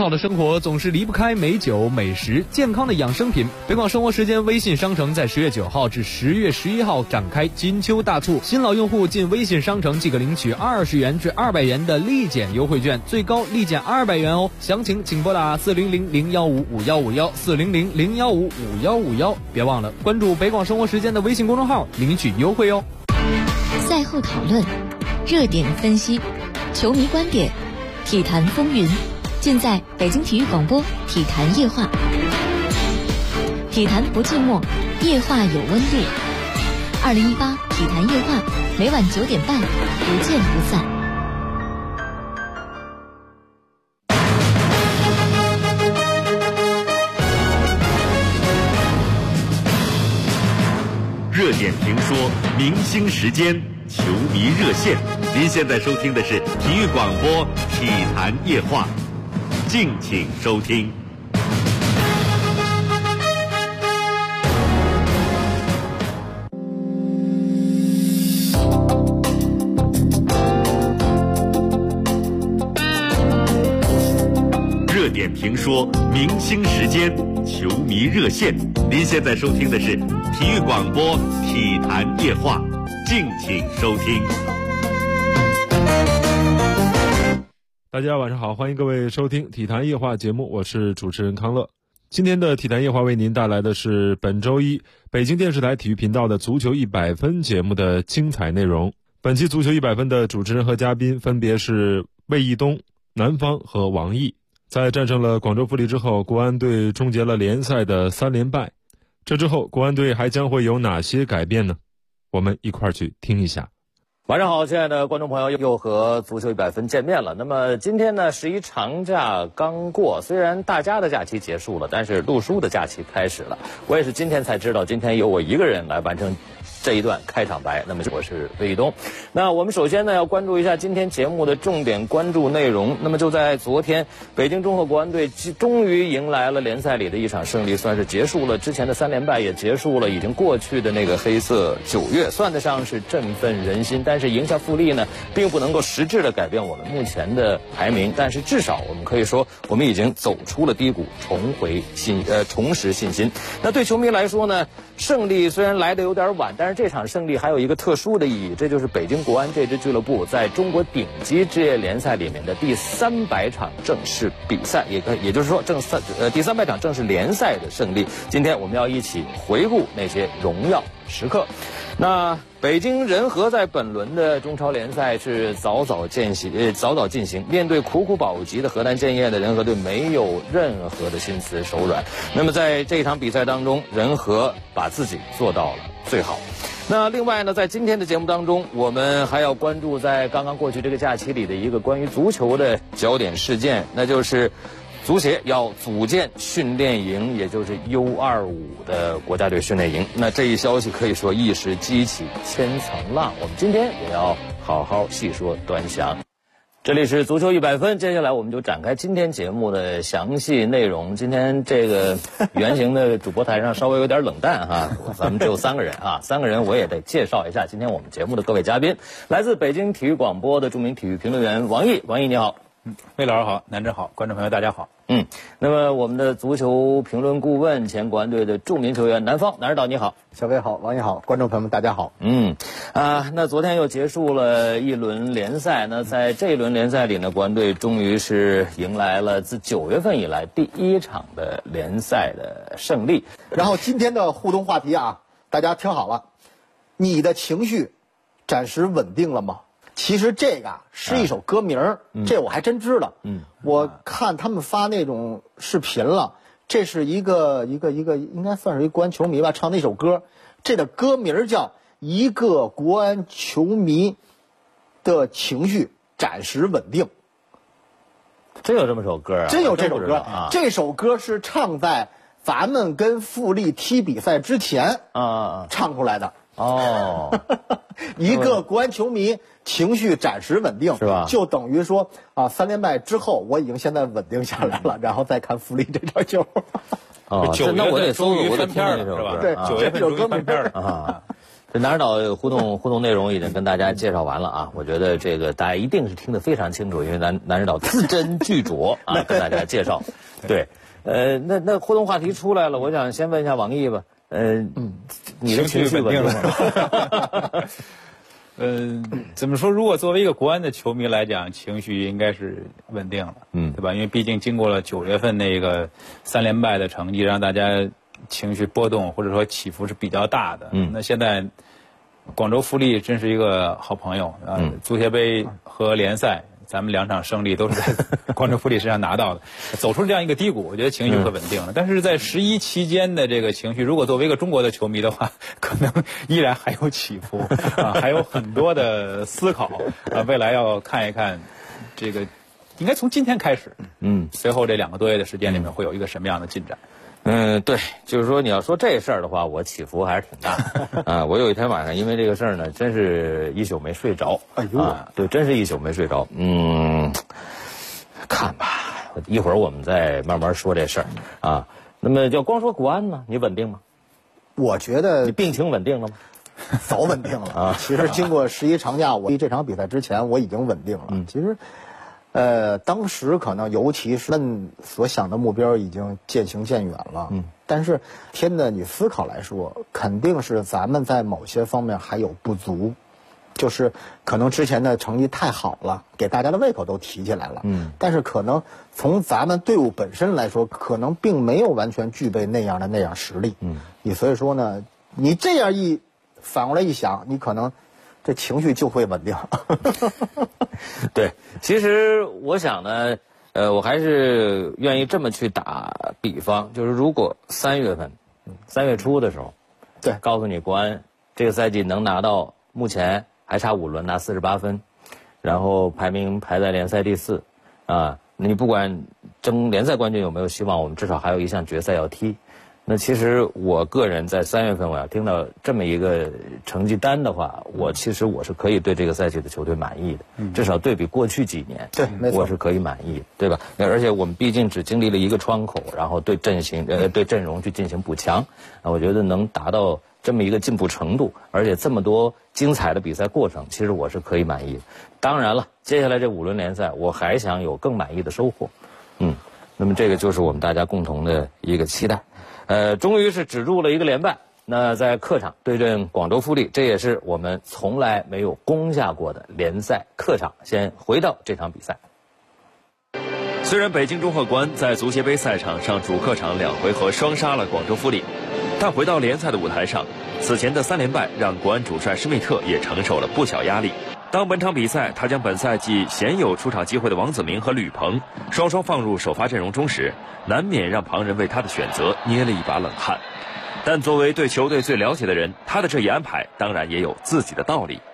好的生活总是离不开美酒、美食、健康的养生品。北广生活时间微信商城在10月9号至10月11号展开金秋大促，新老用户进微信商城即可领取20元至200元的立减优惠券，最高立减200元哦。详情请拨打400-015-5151，400-015-5151，别忘了关注北广生活时间的微信公众号领取优惠哦。 赛后讨论，热点分析，球迷观点，体坛风云，尽在北京体育广播体坛夜话。体坛不寂寞，夜话有温度。2018体坛夜话，每晚9点半，不见不散。 热点评说，明星时间，球迷热线。您现在收听的是体育广播体坛夜话，敬请收听。热点评说，明星时间，球迷热线。您现在收听的是体育广播体坛夜话，敬请收听。 大家晚上好，欢迎各位收听体坛夜话节目，我是主持人康乐。今天的体坛夜话为您带来的是本周一北京电视台体育频道的足球100分节目的精彩内容。本期足球100分的主持人和嘉宾分别是魏义东、南方和王毅。在战胜了广州富力之后，国安队终结了联赛的3连败。这之后，国安队还将会有哪些改变呢？我们一块儿去听一下。 晚上好，亲爱的观众朋友，又和足球100分见面了。那么今天呢，11长假刚过，虽然大家的假期结束了，但是陆叔的假期开始了。我也是今天才知道，今天由我一个人来完成这一段开场白。那么我是魏义东。那我们首先呢要关注一下今天节目的重点关注内容。那么就在昨天，北京中赫国安队终于迎来了联赛里的一场胜利，算是结束了之前的3连败，也结束了已经过去的那个黑色9月，算得上是振奋人心。但是赢下富力呢，并不能够实质的改变我们目前的排名，但是至少我们可以说，我们已经走出了低谷，重拾信心。那对球迷来说呢，胜利虽然来得有点晚，但是这场胜利还有一个特殊的意义，这就是北京国安这支俱乐部在中国顶级职业联赛里面的第300场正式比赛，也就是说第300场正式联赛的胜利。今天我们要一起回顾那些荣耀时刻。那北京人和在本轮的中超联赛是早早进行，面对苦苦保级的河南建业的人和队没有任何的心慈手软。那么在这场比赛当中，人和把自己做到了最好。那另外呢，在今天的节目当中，我们还要关注在刚刚过去这个假期里的一个关于足球的焦点事件，那就是足协要组建训练营，也就是 U25 的国家队训练营。那这一消息可以说一时激起千层浪，我们今天也要好好细说端详。这里是足球100分，接下来我们就展开今天节目的详细内容。今天这个圆形的主播台上稍微有点冷淡哈，咱们只有3个人啊，3个人我也得介绍一下今天我们节目的各位嘉宾。来自北京体育广播的著名体育评论员王毅，王毅你好。 魏老师好，南真好，观众朋友大家好。 那么我们的足球评论顾问、前国安队的著名球员南方，南指导你好。 小魏好，王毅好，观众朋友们大家好。 那昨天又结束了一轮联赛，那在这一轮联赛里呢，国安队终于是迎来了自9月份以来第1场的联赛的胜利。 然后今天的互动话题啊，大家听好了，你的情绪暂时稳定了吗？其实这个是一首歌名，这我还真知道。我看他们发那种视频了，这是一个应该算是一个国安球迷吧唱那首歌，这的歌名叫《一个国安球迷的情绪暂时稳定》。 真有这么首歌啊？ 真有这首歌啊！ 这首歌是唱在咱们跟富力踢比赛之前唱出来的。一个国安球迷情绪暂时稳定， 是吧？ 就等于说3连败之后，我已经现在稳定下来了，然后再看富力这场球。 那我得搜搜我的片了， 是吧？ 对 9月份有歌翻篇了啊。 这南指导互动内容已经跟大家介绍完了啊，我觉得这个大家一定是听得非常清楚，因为南指导字斟句酌啊，跟大家介绍。对，那互动话题出来了，我想先问一下王毅吧，你的情绪稳定了吗？ 怎么说？如果作为一个国安的球迷来讲，情绪应该是稳定了，对吧？因为毕竟经过了9月份那个3连败的成绩，让大家情绪波动或者说起伏是比较大的。那现在广州富力真是一个好朋友啊，足协杯和联赛。咱们2场胜利都是在广州富力身上拿到的，走出这样一个低谷，我觉得情绪会稳定了。但是在11期间的这个情绪，如果作为一个中国的球迷的话，可能依然还有起伏啊，还有很多的思考啊。未来要看一看，这个应该从今天开始，随后这2个多月的时间里面会有一个什么样的进展？ 对，就是说你要说这事儿的话，我起伏还是挺大啊。我有一天晚上因为这个事儿呢，真是一宿没睡着。哎呦，对，真是一宿没睡着。看吧，一会儿我们再慢慢说这事儿啊。那么就光说国安呢，你稳定吗？ 我觉得你病情稳定了吗？ 早稳定了啊。其实经过11长假，我这场比赛之前我已经稳定了。其实。当时可能尤其是所想的目标已经渐行渐远了。但是天的你思考来说，肯定是咱们在某些方面还有不足，就是可能之前的成绩太好了，给大家的胃口都提起来了。但是可能从咱们队伍本身来说，可能并没有完全具备那样实力。所以说呢，你这样反过来一想，你可能这情绪就会稳定。 对，其实我想呢，我还是愿意这么去打比方，就是如果3月初的时候， 对， 告诉你国安这个赛季能拿到目前还差5轮拿48分，然后排名排在联赛第4，啊，你不管争联赛冠军有没有希望，我们至少还有一项决赛要踢。那其实我个人在3月份我要听到这么一个成绩单的话，其实我是可以对这个赛季的球队满意的，至少对比过去几年， 对，没错， 我是可以满意的，对吧？而且我们毕竟只经历了一个窗口，然后对阵容去进行补强，我觉得能达到这么一个进步程度，而且这么多精彩的比赛过程，其实我是可以满意的。当然了，接下来这5轮联赛，我还想有更满意的收获，那么这个就是我们大家共同的一个期待。终于是止住了一个连败。那在客场对阵广州富力，这也是我们从来没有攻下过的联赛客场。先回到这场比赛。 虽然北京中赫国安在足协杯赛场上主客场2回合双杀了广州富力，但回到联赛的舞台上，此前的3连败让国安主帅施密特也承受了不小压力。当本场比赛他将本赛季鲜有出场机会的王子铭和吕鹏双双放入首发阵容中时，难免让旁人为他的选择捏了一把冷汗。但作为对球队最了解的人，他的这一安排当然也有自己的道理。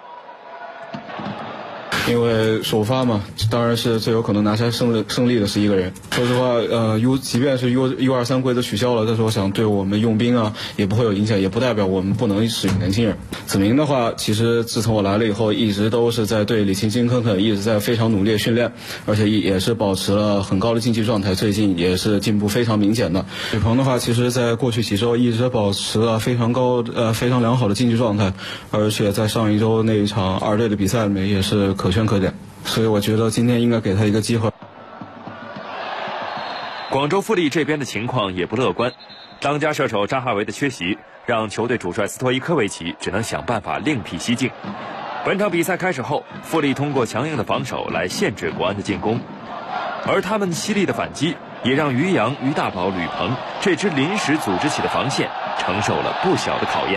因为首发嘛，当然是最有可能拿下胜利的是一个人。说实话，即便是 U23 规则取消了，但是我想对我们用兵啊也不会有影响，也不代表我们不能使用年轻人。子铭的话，其实自从我来了以后，一直都是在对李青金坑一直在非常努力的训练，而且也是保持了很高的竞技状态，最近也是进步非常明显的。吕鹏的话，其实在过去几周一直保持了非常良好的竞技状态，而且在上一周那一场2队的比赛里面也是可圈可点，所以我觉得今天应该给他一个机会。 广州富力这边的情况也不乐观，当家射手扎哈维的缺席，让球队主帅斯托伊科维奇只能想办法另辟蹊径。本场比赛开始后，富力通过强硬的防守来限制国安的进攻，而他们犀利的反击也让于洋、于大宝、吕鹏这支临时组织起的防线承受了不小的考验。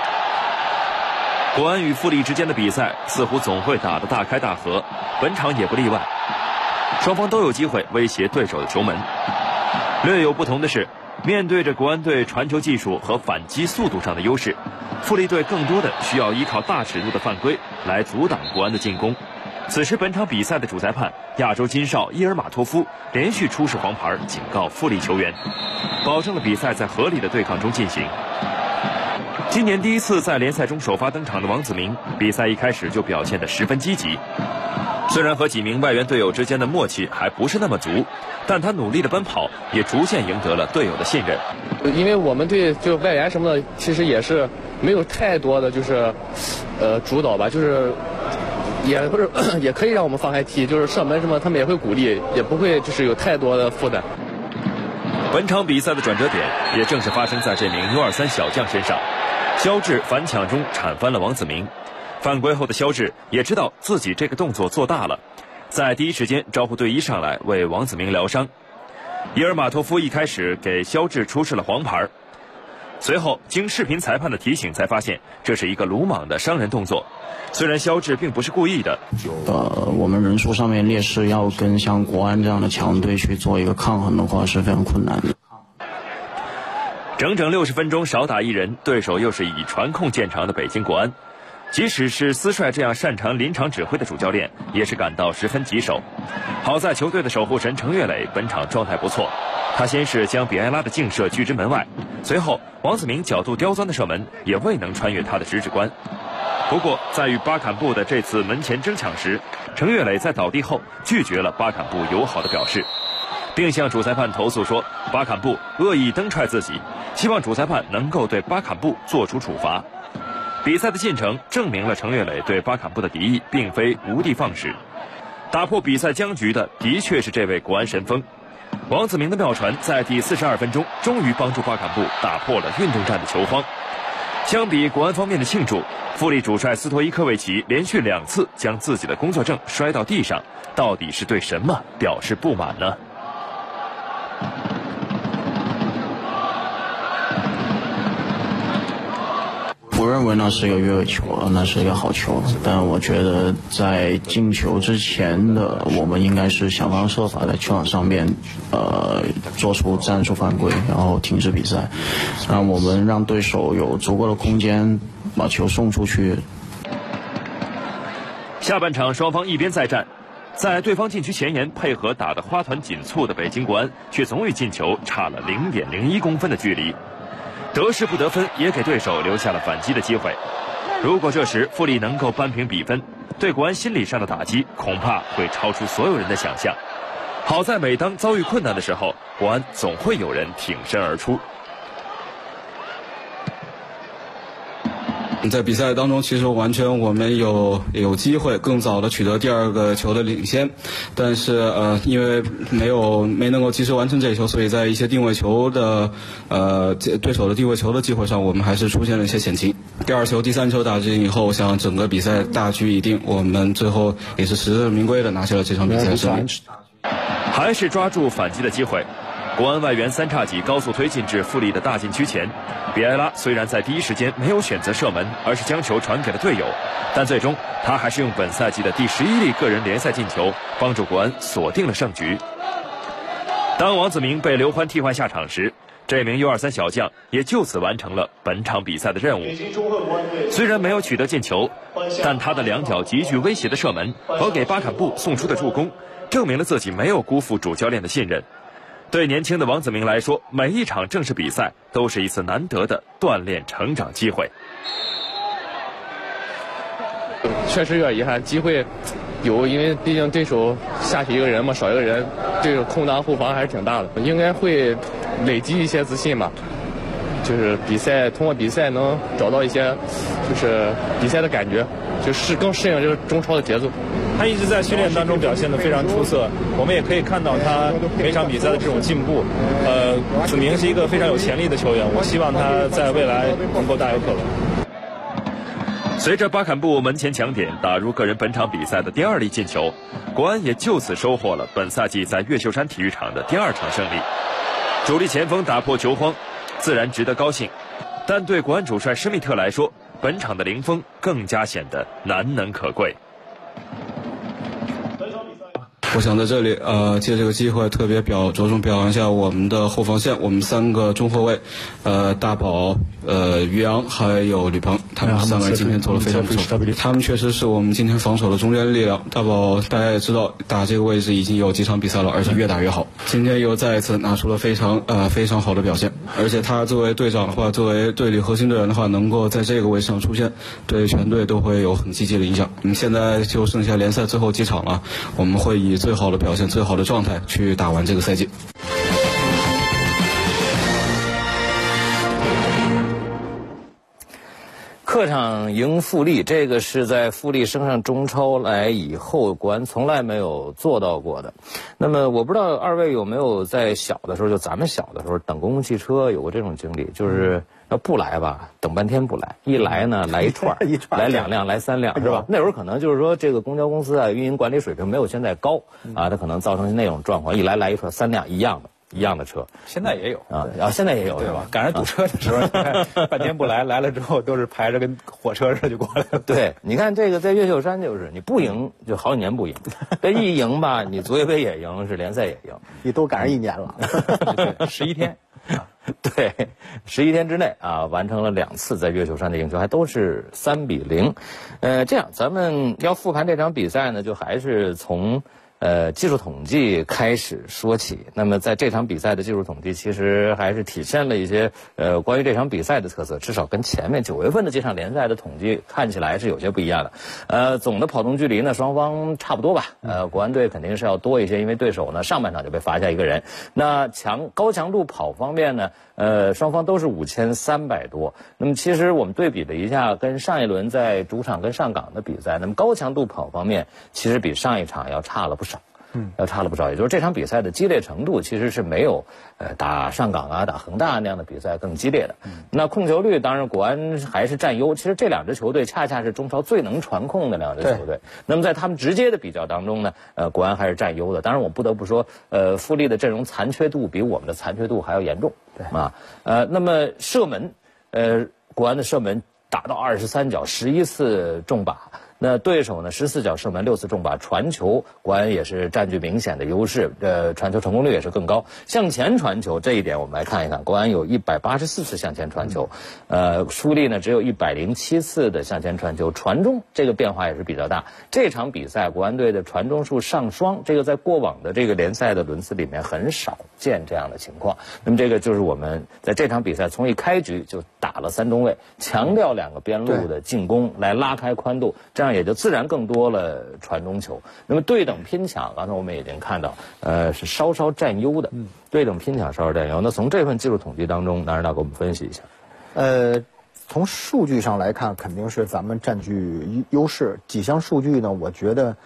国安与富力之间的比赛似乎总会打得大开大合，本场也不例外。双方都有机会威胁对手的球门。略有不同的是，面对着国安队传球技术和反击速度上的优势，富力队更多的需要依靠大尺度的犯规来阻挡国安的进攻。此时本场比赛的主裁判亚洲金哨伊尔马托夫连续出示黄牌警告富力球员，保证了比赛在合理的对抗中进行。今年第一次在联赛中首发登场的王子铭，比赛一开始就表现得十分积极。 虽然和几名外援队友之间的默契还不是那么足，但他努力的奔跑也逐渐赢得了队友的信任。 因为我们队就外援什么的，其实也是没有太多的就是主导吧，就是也不是也可以让我们放开踢，就是射门什么他们也会鼓励，也不会就是有太多的负担。 本场比赛的转折点也正是发生在这名 U23 小将身上，肖智反抢中铲翻了王子明。犯规后的肖智也知道自己这个动作做大了，在第一时间招呼队医上来为王子明疗伤。伊尔马托夫一开始给肖智出示了黄牌，随后经视频裁判的提醒才发现这是一个鲁莽的伤人动作。虽然肖智并不是故意的， 我们人数上面劣势要跟像国安这样的强队去做一个抗衡的话是非常困难的。 整整60分钟少打一人，对手又是以传控见长的北京国安。即使是司帅这样擅长临场指挥的主教练，也是感到十分棘手。好在球队的守护神程岳磊本场状态不错，他先是将比埃拉的劲射拒之门外，随后王子明角度刁钻的射门也未能穿越他的直指关。不过在与巴坎布的这次门前争抢时，程岳磊在倒地后拒绝了巴坎布友好的表示，并向主裁判投诉说巴坎布恶意蹬踹自己，希望主裁判能够对巴坎布做出处罚。比赛的进程证明了程岳磊对巴坎布的敌意并非无的放矢，打破比赛僵局的的确是这位国安神锋。王子明的妙传在第42分钟终于帮助巴坎布打破了运动战的球荒。相比国安方面的庆祝，富力主帅斯托伊科维奇连续2次将自己的工作证摔到地上，到底是对什么表示不满呢？ 不认为那是一个越位球，那是一个好球，但我觉得在进球之前的我们应该是想方设法在球场上面做出战术犯规，然后停止比赛，让我们让对手有足够的空间把球送出去。 下半场双方一边再战，在对方禁区前沿配合打得花团锦簇的北京国安却总与进球差了 0.01 公分的距离，得失不得分也给对手留下了反击的机会。如果这时富力能够扳平比分，对国安心理上的打击恐怕会超出所有人的想象。好在每当遭遇困难的时候，国安总会有人挺身而出。 在比赛当中，其实完全我们有机会更早的取得第2个球的领先，但是因为没能够及时完成这一球，所以在一些定位球的对手的定位球的机会上，我们还是出现了一些险情。第2球、第3球打进以后，想整个比赛大局已定，我们最后也是实至名归的拿下了这场比赛的胜利。 还是抓住反击的机会，国安外援3叉戟高速推进至富力的大禁区前，比埃拉虽然在第一时间没有选择射门，而是将球传给了队友，但最终他还是用本赛季的第11粒个人联赛进球帮助国安锁定了胜局。当王子明被刘欢替换下场时，这名 U23 小将也就此完成了本场比赛的任务。虽然没有取得进球，但他的2脚极具威胁的射门和给巴坎布送出的助攻，证明了自己没有辜负主教练的信任。对年轻的王子明来说，每一场正式比赛都是一次难得的锻炼成长机会。 确实有点遗憾，机会有，因为毕竟对手下去一个人嘛，少一个人，这个空当后防还是挺大的，应该会累积一些自信吧。就是通过比赛能找到一些，就是比赛的感觉，就是更适应这个中超的节奏。 他一直在训练当中表现得非常出色，我们也可以看到他每场比赛的这种进步。子明是一个非常有潜力的球员，我希望他在未来能够大有可为。 随着巴坎布门前抢点打入个人本场比赛的第2粒进球，国安也就此收获了本赛季在越秀山体育场的第2场胜利。主力前锋打破球荒，自然值得高兴，但对国安主帅施密特来说，本场的零封更加显得难能可贵。 我想在这里借这个机会特别着重表扬一下我们的后防线，我们3个中后卫，大宝、于洋还有吕鹏，他们3个人今天做得非常不错，他们确实是我们今天防守的中坚力量。大宝大家也知道，打这个位置已经有几场比赛了，而且越打越好，今天又再一次拿出了非常好的表现，而且他作为队长的话，作为队里核心队员的话，能够在这个位置上出现，对全队都会有很积极的影响。我们现在就剩下联赛最后几场了，我们会以最好的表现、最好的状态去打完这个赛季。 客场赢富力，这个是在富力升上中超来以后，国安从来没有做到过的。那么我不知道2位有没有在小的时候，就咱们小的时候等公共汽车有过这种经历，就是要不来吧，等半天不来，一来呢来一串来2辆，来3辆，是吧？那时候可能就是说这个公交公司啊，运营管理水平没有现在高啊，它可能造成那种状况，一来一串3辆一样的车， 现在也有啊，现在也有是吧？ 赶上堵车的时候，你看半天不来了之后都是排着跟火车似的就过来了。 对，你看这个在越秀山就是你不赢就好几年不赢，这一赢吧，你足协杯也赢，是联赛也赢， 你都赶上1年了 ，11天。 对，11天之内啊，完成了2次在越秀山的赢球，还都是3-0。这样咱们要复盘这场比赛呢，就还是从技术统计开始说起。那么在这场比赛的技术统计其实还是体现了一些关于这场比赛的特色，至少跟前面9月份的这场联赛的统计看起来是有些不一样的。总的跑动距离呢，双方差不多吧。国安队肯定是要多一些，因为对手呢上半场就被罚下1个人。那高强度跑方面呢，双方都是5300多。那么其实我们对比了一下跟上一轮在主场跟上港的比赛，那么高强度跑方面其实比上一场要差了不少。要差了不少，也就是这场比赛的激烈程度其实是没有打上港啊、打恒大那样的比赛更激烈的。那控球率当然国安还是占优，其实这2支球队恰恰是中超最能传控的2支球队。那么在他们直接的比较当中呢，国安还是占优的。当然我不得不说，富力的阵容残缺度比我们的残缺度还要严重。对啊，那么射门，国安的射门达到23脚，11次中靶。那对手呢14脚射门6次中靶，传球国安也是占据明显的优势，传球成功率也是更高。向前传球这一点我们来看一看，国安有184次向前传球，富力呢只有107次的向前传球，传中这个变化也是比较大。这场比赛国安队的传中数上双，这个在过往的这个联赛的轮次里面很少见这样的情况。那么这个就是我们在这场比赛从一开局就打了3中卫，强调2个边路的进攻来拉开宽度，这样也就自然更多了传中球。那么对等拼抢，刚才我们已经看到，是稍稍占优的。对等拼抢稍稍占优。那从这份技术统计当中，南指导给我们分析一下。 从数据上来看，肯定是咱们占据优势。几项数据呢，我觉得，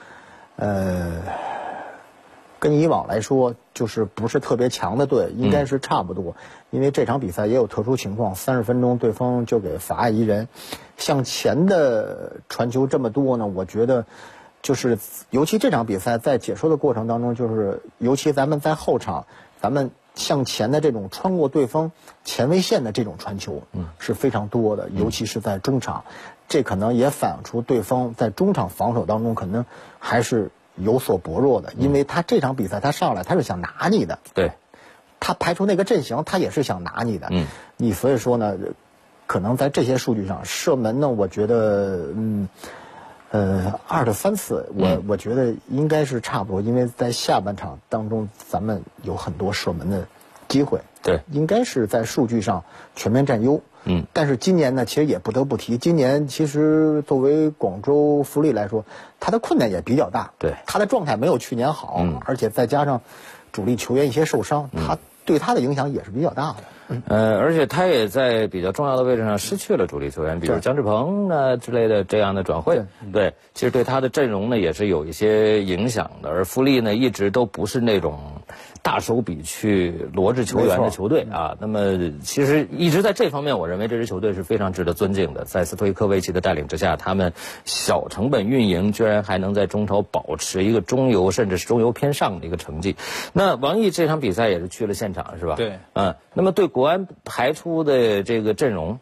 跟以往来说，就是不是特别强的队，应该是差不多。因为这场比赛也有特殊情况，30分钟对方就给罚1人，向前的传球这么多呢，我觉得就是尤其这场比赛在解说的过程当中，就是尤其咱们在后场，咱们向前的这种穿过对方前卫线的这种传球，是非常多的，尤其是在中场，这可能也反映出对方在中场防守当中可能还是有所薄弱的，因为他这场比赛他上来他是想拿你的， 对， 他排除那个阵型，他也是想拿你的，你所以说呢，可能在这些数据上，射门呢，我觉得2到3次，我觉得应该是差不多，因为在下半场当中咱们有很多射门的机会， 对， 应该是在数据上全面占优。但是今年呢，其实也不得不提，今年其实作为广州富力来说，他的困难也比较大， 对， 他的状态没有去年好，而且再加上主力球员一些受伤，他对他的影响也是比较大的。 而且他也在比较重要的位置上失去了主力球员，比如姜志鹏啊之类的这样的转会，对，其实对他的阵容呢也是有一些影响的。而富力呢一直都不是那种大手笔去罗致球员的球队啊。那么其实一直在这方面，我认为这支球队是非常值得尊敬的。在斯托伊科维奇的带领之下，他们小成本运营，居然还能在中超保持一个中游甚至是中游偏上的一个成绩。那王毅这场比赛也是去了现场，是吧？ 对， 那么对国安排出的这个阵容，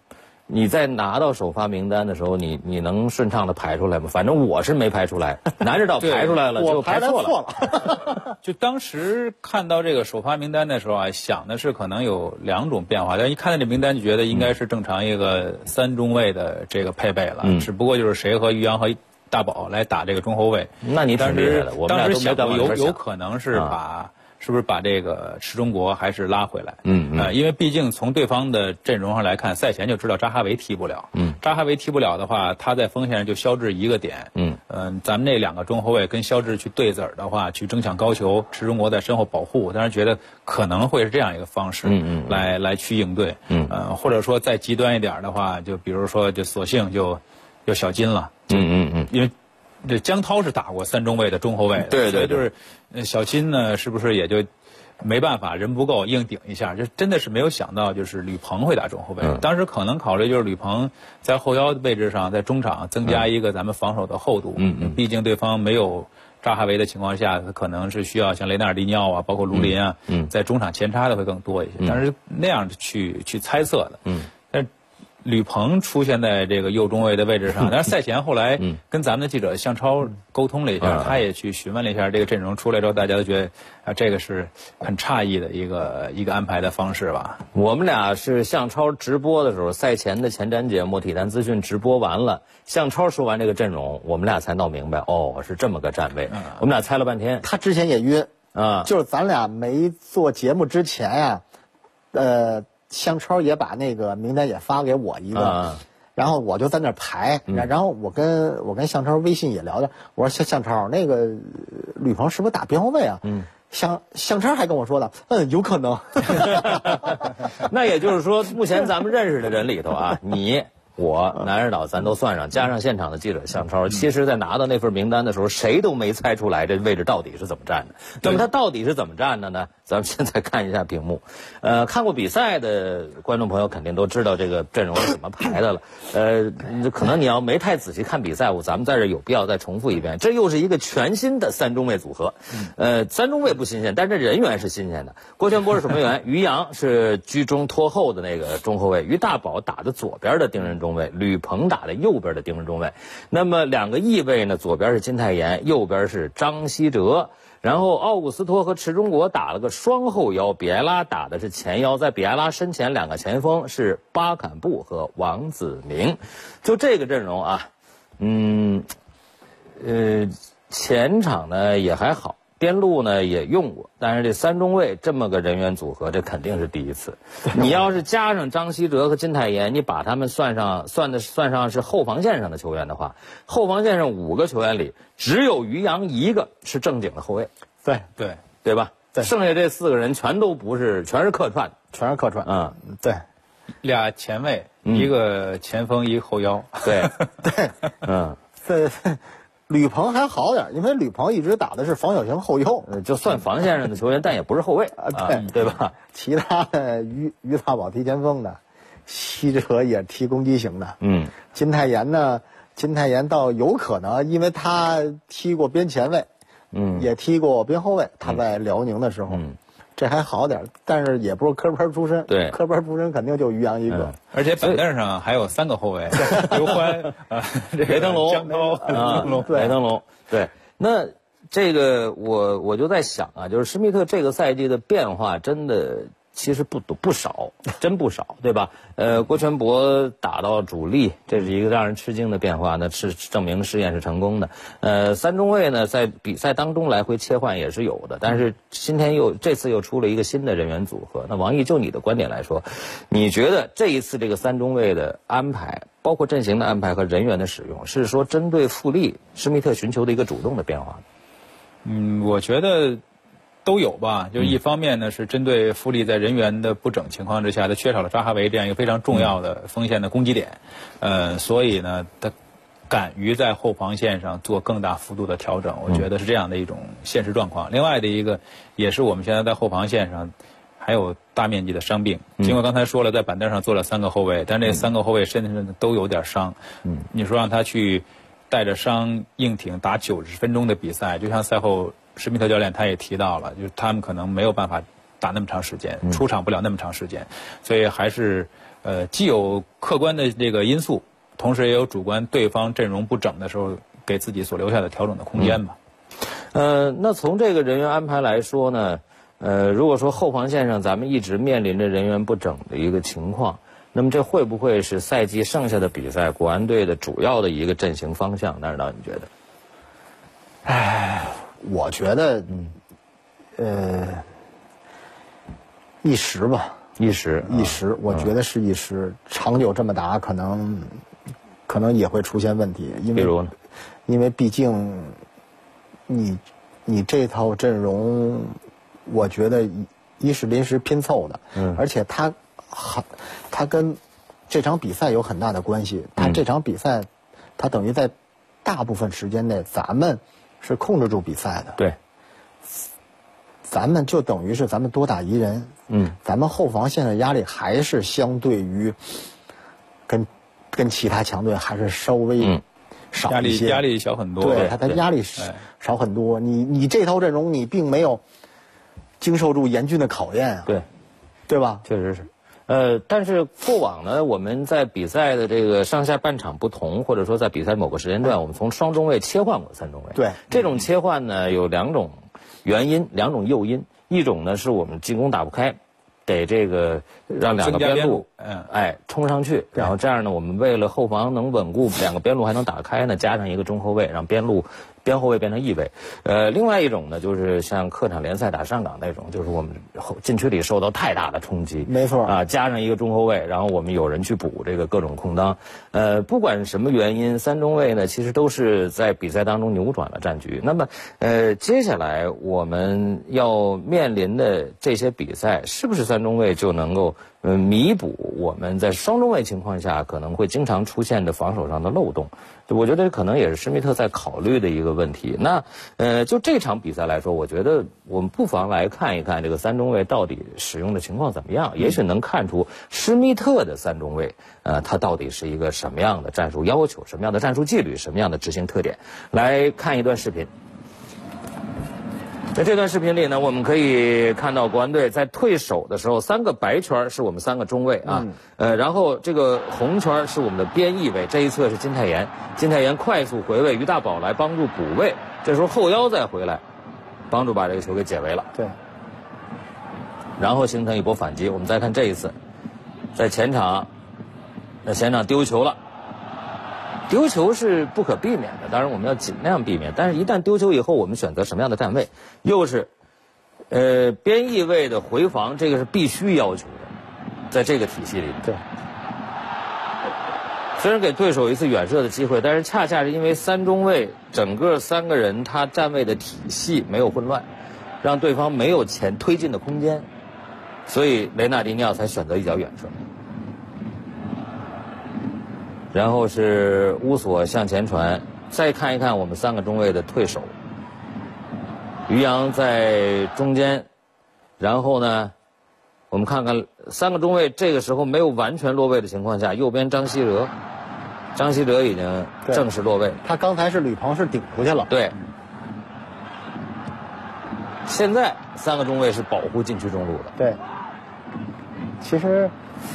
你在拿到首发名单的时候，你能顺畅的排出来吗？反正我是没排出来，南指导排出来了，就排错了。 就当时看到这个首发名单的时候啊，想的是可能有2种变化，但一看到这名单就觉得应该是正常一个3中卫的这个配备了，只不过就是谁和于洋和大宝来打这个中后卫。 那你挺厉害的，我们俩都没敢往这边想。 有可能是是不是把这个池中国还是拉回来？因为毕竟从对方的阵容上来看，赛前就知道扎哈维踢不了。扎哈维踢不了的话，他在锋线上就肖智一个点。咱们那2个中后卫跟肖智去对子儿的话，去争抢高球，池中国在身后保护，当然觉得可能会是这样一个方式，来去应对。或者说再极端一点的话，就比如说就索性就小金了。因为这姜涛是打过3中卫的中后卫的， 对， 就是小金呢，是不是也就没办法，人不够硬顶一下？这真的是没有想到，就是吕鹏会打中后卫。当时可能考虑就是吕鹏在后腰的位置上，在中场增加一个咱们防守的厚度。毕竟对方没有扎哈维的情况下，他可能是需要像雷纳尔迪尼奥啊，包括卢林啊，在中场前插的会更多一些。但是那样去猜测的。吕鹏出现在这个右中卫的位置上，但是赛前后来跟咱们的记者向超沟通了一下，他也去询问了一下这个阵容出来之后，大家都觉得这个是很诧异的一个安排的方式吧。 我们俩是向超直播的时候，赛前的前瞻节目《体坛资讯》直播完了，向超说完这个阵容，我们俩才闹明白，是这么个站位。我们俩猜了半天， 他之前也晕就是咱俩没做节目之前呀，向超也把那个名单也发给我一个，然后我就在那排，然后我跟向超微信也聊着，我说向超那个吕鹏是不是打边后卫啊？向超还跟我说的，有可能。 那也就是说，目前咱们认识的人里头啊，你。我南指导咱都算上，加上现场的记者向超，其实在拿到那份名单的时候，谁都没猜出来这位置到底是怎么站的。那么他到底是怎么站的呢？咱们现在看一下屏幕。看过比赛的观众朋友肯定都知道这个阵容是怎么排的了。可能你要没太仔细看比赛，咱们在这有必要再重复一遍。这又是一个全新的3中卫组合。3中卫不新鲜，但是这人员是新鲜的。郭全博是守门员，于洋是居中拖后的那个中后卫，于大宝打的左边的盯人中卫，吕鹏打的右边的盯人中卫。那么2个翼卫呢，左边是金泰妍，右边是张稀哲。然后奥古斯托和池中国打了个双后腰，比埃拉打的是前腰，在比埃拉身前2个前锋是巴坎布和王子明。就这个阵容啊，前场呢也还好，边路呢也用过，但是这3中卫这么个人员组合，这肯定是第一次。你要是加上张稀哲和金泰妍，你把他们算上是后防线上的球员的话，后防线上5个球员里，只有于洋一个是正经的后卫。对吧？对，剩下这4个人全都不是，全是客串。 对 ，2前卫，一个前锋，一个后腰。 对， 吕鹏还好点，因为吕鹏一直打的是防小型后腰， 就算防线上的球员，但也不是后卫对吧？ 其他的于大宝踢前锋的，稀哲也踢攻击型的。金泰妍呢？金泰妍倒有可能，因为他踢过边前卫，也踢过边后卫。他在辽宁的时候，这还好点，但是也不是科班出身。 对， 科班出身肯定就于洋一个。 而且板凳上还有3个后卫，刘欢、 雷登龙、 姜涛、 雷登龙。对，那这个我就在想啊，就是施密特这个赛季的变化真的。其实不少，真不少，对吧？郭全博打到主力，这是一个让人吃惊的变化，那是证明试验是成功的。3中卫呢，在比赛当中来回切换也是有的，但是这次又出了一个新的人员组合。那王毅，就你的观点来说，你觉得这一次这个3中卫的安排，包括阵型的安排和人员的使用，是说针对富力施密特寻求的一个主动的变化？ 我觉得。都有吧，就是一方面呢是针对富力在人员的不整情况之下，他缺少了扎哈维这样一个非常重要的锋线的攻击点，所以呢他敢于在后防线上做更大幅度的调整，我觉得是这样的一种现实状况。另外的一个也是我们现在在后防线上还有大面积的伤病，尽管刚才说了在板凳上做了3个后卫，但这3个后卫身体上都有点伤，你说让他去带着伤硬挺打90分钟的比赛，就像赛后施密特教练他也提到了，就是他们可能没有办法打那么长时间，出场不了那么长时间，所以还是既有客观的这个因素，同时也有主观对方阵容不整的时候给自己所留下的调整的空间吧。 那从这个人员安排来说呢，如果说后防线上咱们一直面临着人员不整的一个情况，那么这会不会是赛季剩下的比赛国安队的主要的一个阵型方向？那你觉得？ 我觉得，一时吧，一时，我觉得是一时，长久这么打可能也会出现问题，因为毕竟你这套阵容，我觉得一是临时拼凑的，而且它跟这场比赛有很大的关系。它这场比赛，它等于在大部分时间内，咱们是控制住比赛的。 对， 咱们就等于是咱们多打一人。咱们后防线的压力还是相对于跟其他强队还是稍微少一些， 压力小很多。 对，它的压力少很多。你这套阵容，你并没有经受住严峻的考验啊。对吧？ 确实是。但是过往呢，我们在比赛的这个上下半场不同，或者说在比赛某个时间段，我们从双中卫切换过三中卫。 对， 这种切换呢有两种原因，两种诱因。一种呢是我们进攻打不开，得这个让两个边路冲上去，然后这样呢，我们为了后防能稳固，两个边路还能打开呢，加上一个中后卫，让边后卫变成翼卫。另外一种呢，就是像客场联赛打上港那种，就是我们禁区里受到太大的冲击， 没错啊，加上一个中后卫，然后我们有人去补这个各种空当。不管什么原因，三中卫呢其实都是在比赛当中扭转了战局。那么接下来我们要面临的这些比赛，是不是三中卫就能够弥补我们在双中卫情况下可能会经常出现的防守上的漏洞？我觉得可能也是施密特在考虑的一个问题。那就这场比赛来说，我觉得我们不妨来看一看这个三中卫到底使用的情况怎么样，也许能看出施密特的三中卫他到底是一个什么样的战术要求，什么样的战术纪律，什么样的执行特点。来看一段视频。在这段视频里呢，我们可以看到国安队在退守的时候，3个白圈是我们3个中卫啊，然后这个红圈是我们的边翼卫，这一侧是金泰妍，金泰妍快速回位，于大宝来帮助补位，这时候后腰再回来，帮助把这个球给解围了。 对， 然后形成一波反击。我们再看这一次，在前场，那前场丢球了。丢球是不可避免的，当然我们要尽量避免。但是，一旦丢球以后，我们选择什么样的站位，又是，边翼位的回防，这个是必须要求的，在这个体系里。 对。 虽然给对手一次远射的机会，但是恰恰是因为三中卫整个3个人他站位的体系没有混乱，让对方没有前推进的空间，所以雷纳迪尼奥才选择一脚远射。然后是乌索向前传，再看一看我们3个中卫的退守。于洋在中间，然后呢，我们看看3个中卫这个时候没有完全落位的情况下，右边张稀哲已经正式落位。 他刚才是吕鹏是顶出去了。 对。现在3个中卫是保护禁区中路的。 对。其实，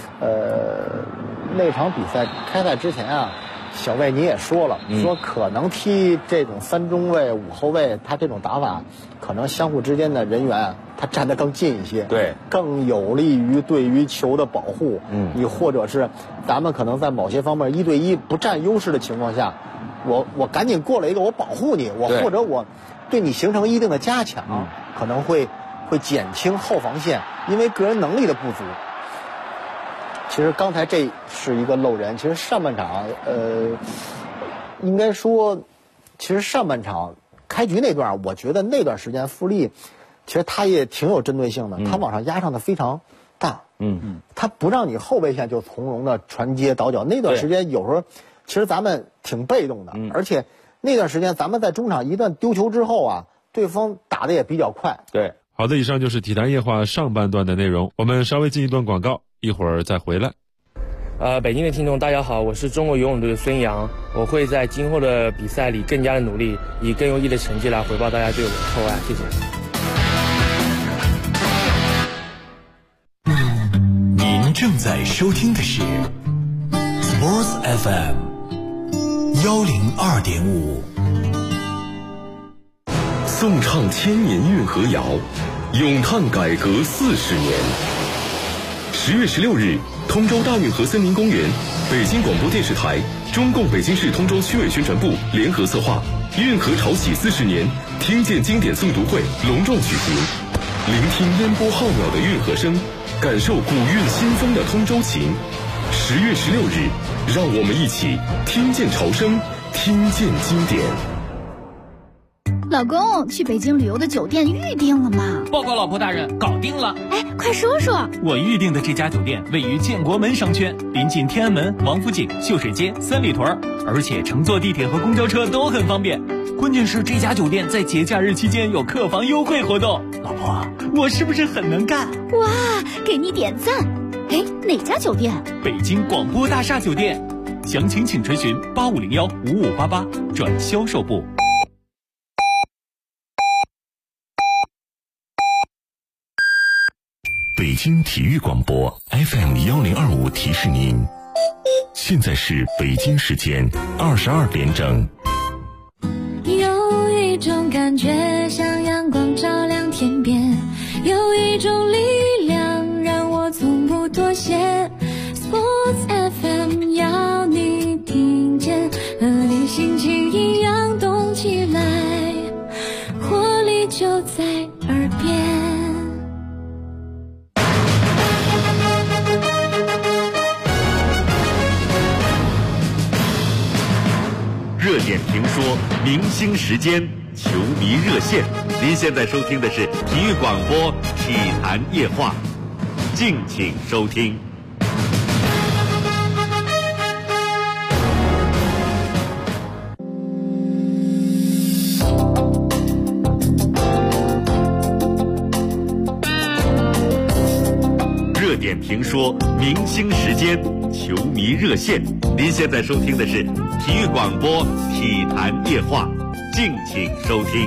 那场比赛开赛之前啊，小魏你也说了，说可能踢这种3中卫5后卫，他这种打法可能相互之间的人员他站得更近一些， 对， 更有利于对于球的保护。你或者是咱们可能在某些方面1对1不占优势的情况下，我赶紧过来一个，我保护你，或者我对你形成一定的加强，可能会减轻后防线因为个人能力的不足。其实刚才这是一个漏人。其实上半场，应该说，其实上半场开局那段，我觉得那段时间富力，其实他也挺有针对性的，他往上压上的非常大。他不让你后卫线就从容的传接倒脚。那段时间有时候，其实咱们挺被动的，而且那段时间咱们在中场一旦丢球之后啊，对方打的也比较快。 对， 好的，以上就是体坛夜话上半段的内容，我们稍微进一段广告。一会儿再回来。 北京的听众大家好，我是中国游泳队的孙杨，我会在今后的比赛里更加的努力，以更优异的成绩来回报大家对我的厚爱，谢谢。 正在收听的是 Sports FM 102.5， 颂唱千年运河谣，咏叹改革40年。10月16日，通州大运河森林公园，北京广播电视台、中共北京市通州区委宣传部联合策划运河潮起40年听见经典诵读会隆壮举行，聆听烟波浩渺的运河声，感受古韵新风的通州情。10月16日，让我们一起听见潮声，听见经典。 老公，去北京旅游的酒店预定了吗？ 报告老婆大人，搞定了。 哎，快说说。 我预定的这家酒店位于建国门商圈，临近天安门、王府井、秀水街、三里屯，而且乘坐地铁和公交车都很方便。关键是这家酒店在节假日期间有客房优惠活动。老婆，我是不是很能干？ 哇，给你点赞。哎，哪家酒店？ 北京广播大厦酒店。详情请垂询8501-5588转销售部。 北京体育广播 FM 1025提示您，现在是北京时间22点整。 有一种感觉像阳光照亮天边，有一种力量让我从不妥协。Sports FM 要你听见，和你心情一样动起来，活力就在耳边。 热点评说，明星时间，球迷热线。您现在收听的是体育广播体坛夜话，敬请收听。热点评说，明星时间，球迷热线。您现在收听的是体育广播体坛夜话，敬请收听。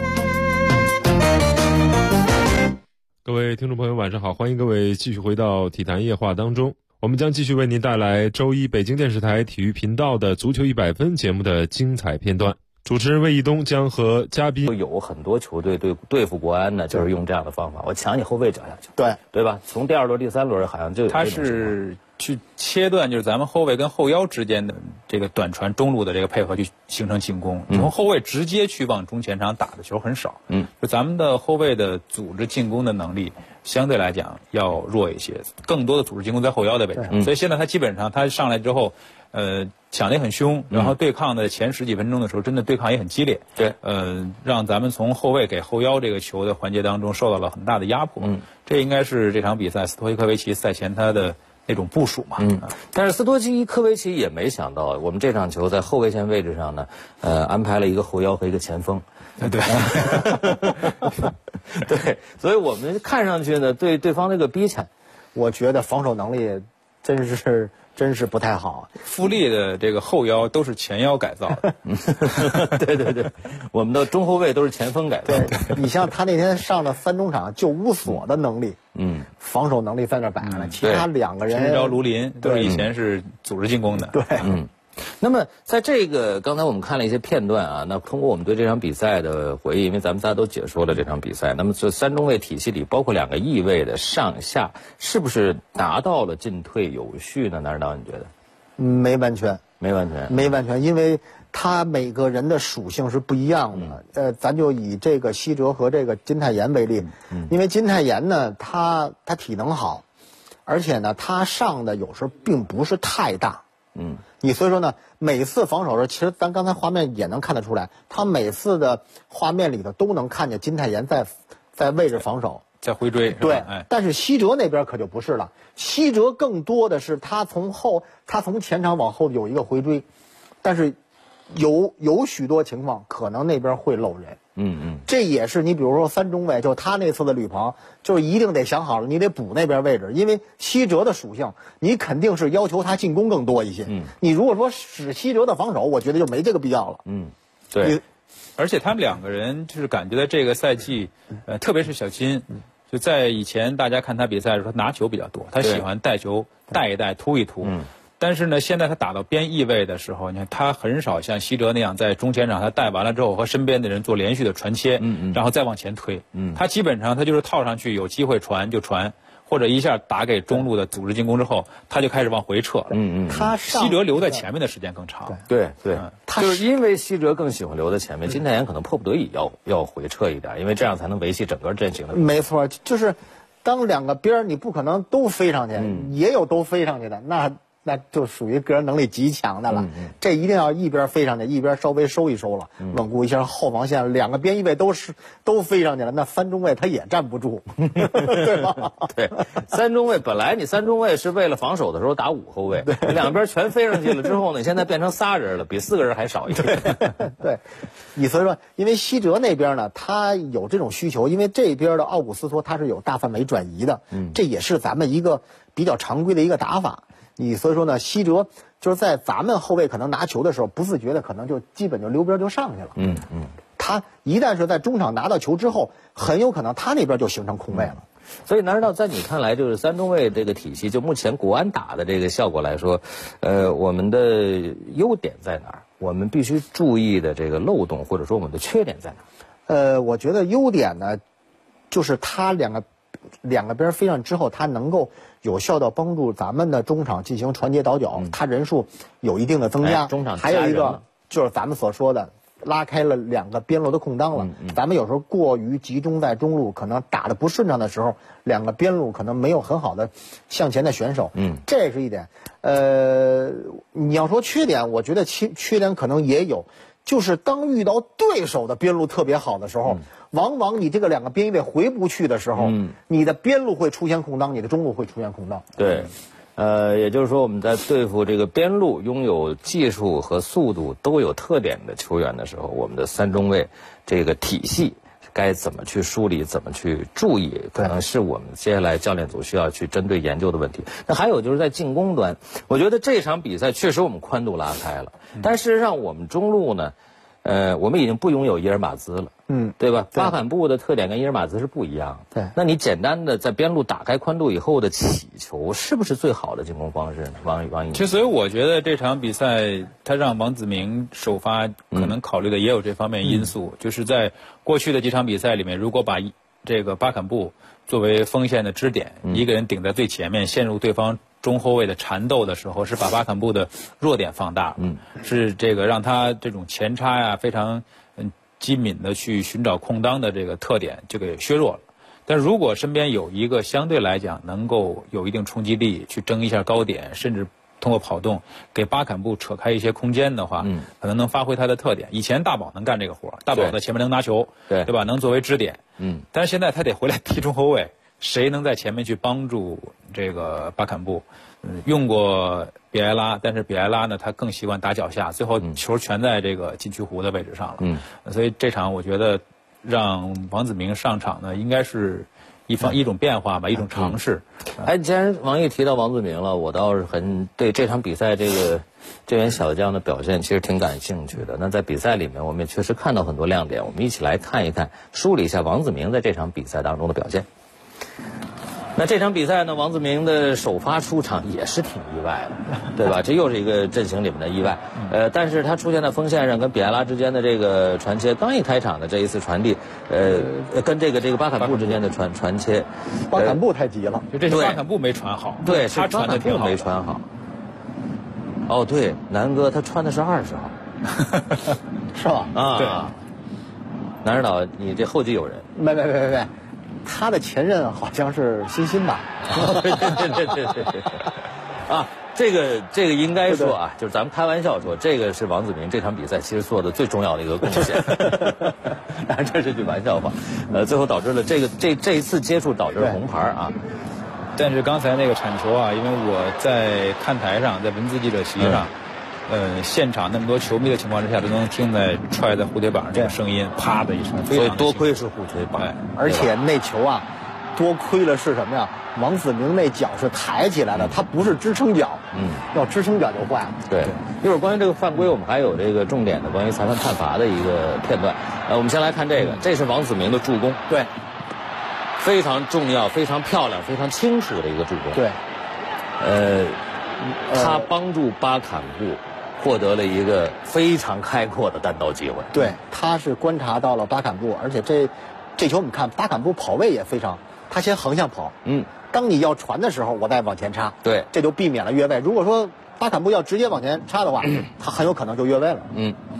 各位听众朋友晚上好，欢迎各位继续回到体坛夜话当中，我们将继续为您带来周一北京电视台体育频道的足球100分节目的精彩片段。主持人魏一东将和嘉宾， 有很多球队对付国安呢，就是用这样的方法，我抢你后卫脚下球，对吧？从第2轮、第3轮好像就有。 他是去切断，就是咱们后卫跟后腰之间的这个短传中路的这个配合，去形成进攻。从后卫直接去往中前场打的球很少。就咱们的后卫的组织进攻的能力相对来讲要弱一些，更多的组织进攻在后腰的位置。所以现在他基本上他上来之后，抢得也很凶，然后对抗的前10几分钟的时候，真的对抗也很激烈。 对， 让咱们从后卫给后腰这个球的环节当中受到了很大的压迫。这应该是这场比赛斯托伊科维奇赛前他的那种部署嘛。 但是斯托伊科维奇也没想到，我们这场球在后卫线位置上呢，安排了一个后腰和一个前锋。 对， 对，所以我们看上去呢，对对方这个逼抢， 我觉得防守能力真是不太好。 富力的这个后腰都是前腰改造的。 对，我们的中后卫都是前锋改造的。 对，你像他那天上的3中场救乌索的能力，防守能力在那摆着，其他2个人陈昭、卢林都是以前是组织进攻的。 对， 那么在这个刚才我们看了一些片段啊，那通过我们对这场比赛的回忆，因为咱们大家都解说了这场比赛，那么这3中卫体系里包括2个翼位的上下，是不是达到了进退有序呢？南指导，你觉得？ 没完全，因为他每个人的属性是不一样的。咱就以这个西哲和这个金泰妍为例，因为金泰妍呢，他体能好，而且呢，他上的有时候并不是太大。你所以说呢，每次防守的时候，其实咱刚才画面也能看得出来，他每次的画面里头都能看见金泰妍在位置防守， 在回追。 对，但是西哲那边可就不是了，西哲更多的是他从前场往后有一个回追，但是有许多情况可能那边会漏人。这也是你比如说3中卫，就他那次的吕鹏，就是一定得想好了，你得补那边位置，因为西哲的属性，你肯定是要求他进攻更多一些。你如果说使西哲的防守，我觉得就没这个必要了。 对。而且他们2个人就是感觉在这个赛季，特别是小金， 就在以前大家看他比赛的时候，他拿球比较多，他喜欢带球带一带突一突。但是呢，现在他打到边翼位的时候，你看他很少像西哲那样在中前场他带完了之后和身边的人做连续的传切，然后再往前推。他基本上他就是套上去，有机会传就传，或者一下打给中路的组织进攻之后，他就开始往回撤了。 他西哲留在前面的时间更长。 对，就是因为西哲更喜欢留在前面，金泰妍可能迫不得已要回撤一点，因为这样才能维系整个阵型的。 没错，就是当两个边你不可能都飞上去，也有都飞上去的，那就属于个人能力极强的了。这一定要一边飞上去，一边稍微收一收了，稳固一下后防线。两个边翼位都飞上去了，那三中卫他也站不住，对吧？ 对，三中卫本来你三中卫是为了防守的时候打5后卫，两边全飞上去了之后呢，现在变成仨人了，比4个人还少一点。 对，所以说，因为西哲那边呢，他有这种需求，因为这边的奥古斯托他是有大范围转移的，这也是咱们一个比较常规的一个打法。所以说呢，西哲就是在咱们后卫可能拿球的时候，不自觉的可能就基本就溜边就上去了。他一旦是在中场拿到球之后，很有可能他那边就形成空位了。 所以南指导，在你看来，就是三中卫这个体系，就目前国安打的这个效果来说，我们的优点在哪儿？我们必须注意的这个漏洞，或者说我们的缺点在哪儿？ 我觉得优点呢，就是他两个边飞上之后，他能够有效的帮助咱们的中场进行传接倒脚，他人数有一定的增加。 中场还有一个就是咱们所说的拉开了两个边路的空当了。咱们有时候过于集中在中路，可能打得不顺畅的时候，两个边路可能没有很好的向前的选手。这是一点。你要说缺点，我觉得缺点可能也有，就是当遇到对手的边路特别好的时候。往往你这个两个边翼位回不去的时候，你的边路会出现空当，你的中路会出现空当。 对，也就是说我们在对付这个边路拥有技术和速度都有特点的球员的时候，我们的三中卫这个体系该怎么去梳理，怎么去注意，可能是我们接下来教练组需要去针对研究的问题。那还有就是在进攻端，我觉得这场比赛确实我们宽度拉开了，但事实上我们中路呢，我们已经不拥有伊尔马兹了。对吧？巴坎布的特点跟伊尔马兹是不一样。 对， 那你简单的在边路打开宽度以后的起球，是不是最好的进攻方式呢？王毅。 其实，所以我觉得这场比赛他让王子铭首发，可能考虑的也有这方面因素。就是在过去的几场比赛里面，如果把这个巴坎布作为锋线的支点，一个人顶在最前面，陷入对方中后卫的缠斗的时候，是把巴坎布的弱点放大了，是这个让他这种前插呀非常机敏的去寻找空当的这个特点就给削弱了。但如果身边有一个相对来讲能够有一定冲击力，去争一下高点，甚至通过跑动给巴坎布扯开一些空间的话，可能能发挥他的特点。以前大宝能干这个活，大宝在前面能拿球，对吧？能作为支点，但是现在他得回来踢中后卫，谁能在前面去帮助这个巴坎布？用过比埃拉，但是比埃拉呢，他更习惯打脚下，最后球全在这个禁区弧的位置上了。所以这场我觉得让王子铭上场呢，应该是一种变化吧，一种尝试。 既然王毅提到王子铭了，我倒是很对这场比赛这员小将的表现其实挺感兴趣的。那在比赛里面，我们也确实看到很多亮点，我们一起来看一看，梳理一下王子铭在这场比赛当中的表现。那这场比赛呢，王子铭的首发出场也是挺意外的，对吧？这又是一个阵型里面的意外。但是他出现在锋线上跟比埃拉之间的这个传切，刚一开场的这一次传递，跟这个巴坎布之间的传切， 巴坎布太急了， 就这是巴坎布没传好， 对， 他传的挺好， 没传好。哦，对，南哥他穿的是20号， 是吧？ 啊，对。南指导，你这后继有人？ 没。他的前任好像是辛吧？ 对。啊，这个应该说啊，就是咱们开玩笑说，这个是王子铭这场比赛其实做的最重要的一个贡献。当然这是句玩笑话，最后导致了这一次接触导致了红牌啊。 但是刚才那个铲球啊，因为我在看台上，在文字记者席上。现场那么多球迷的情况之下，都能听在踹在蝴蝶板上这个声音，啪的一声， 所以多亏是蝴蝶板。 而且那球啊，多亏了是什么呀？王子铭那脚是抬起来的，他不是支撑脚，要支撑脚就坏了。 对，一会儿关于这个犯规，我们还有这个重点的关于裁判判罚的一个片段。我们先来看这个，这是王子铭的助攻。 对， 非常重要、非常漂亮、非常清楚的一个助攻。 对， 他帮助巴坎布获得了一个非常开阔的单刀机会。 对，他是观察到了巴坎布，而且这球我们看巴坎布跑位也非常，他先横向跑，当你要传的时候，我再往前插， 对， 这就避免了越位。如果说巴坎布要直接往前插的话，他很有可能就越位了。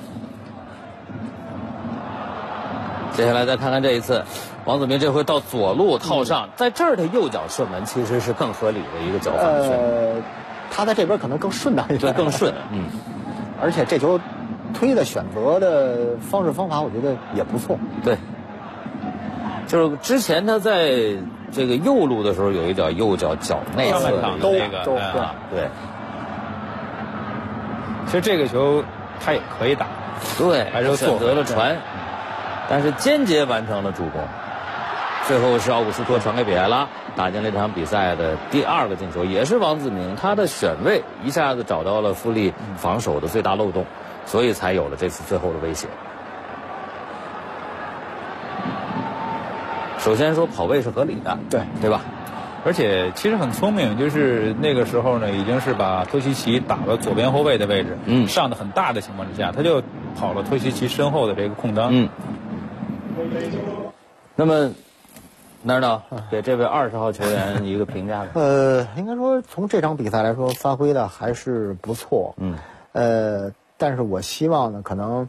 接下来再看看这一次，王子明这回到左路套上，在这儿的右脚射门其实是更合理的一个脚法的选择。 他在这边可能更顺当一点， 对，更顺。 而且这球推的选择的方式方法，我觉得也不错。 对，就是之前他在这个右路的时候有一脚右脚脚内侧的那个， 对。 其实这个球他也可以打， 对， 还是选择了传，但是间接完成了助攻。最后是奥古斯托传给比埃拉，打进了这场比赛的第2个进球，也是王子明他的选位一下子找到了富力防守的最大漏洞，所以才有了这次最后的威胁。首先说跑位是合理的，对吧？ 而且其实很聪明，就是那个时候呢，已经是把托西奇打到左边后卫的位置，上的很大的情况之下，他就跑了托西奇身后的这个空当。 那么哪儿呢？给这位20号球员一个评价。 应该说从这场比赛来说，发挥的还是不错。但是我希望呢，可能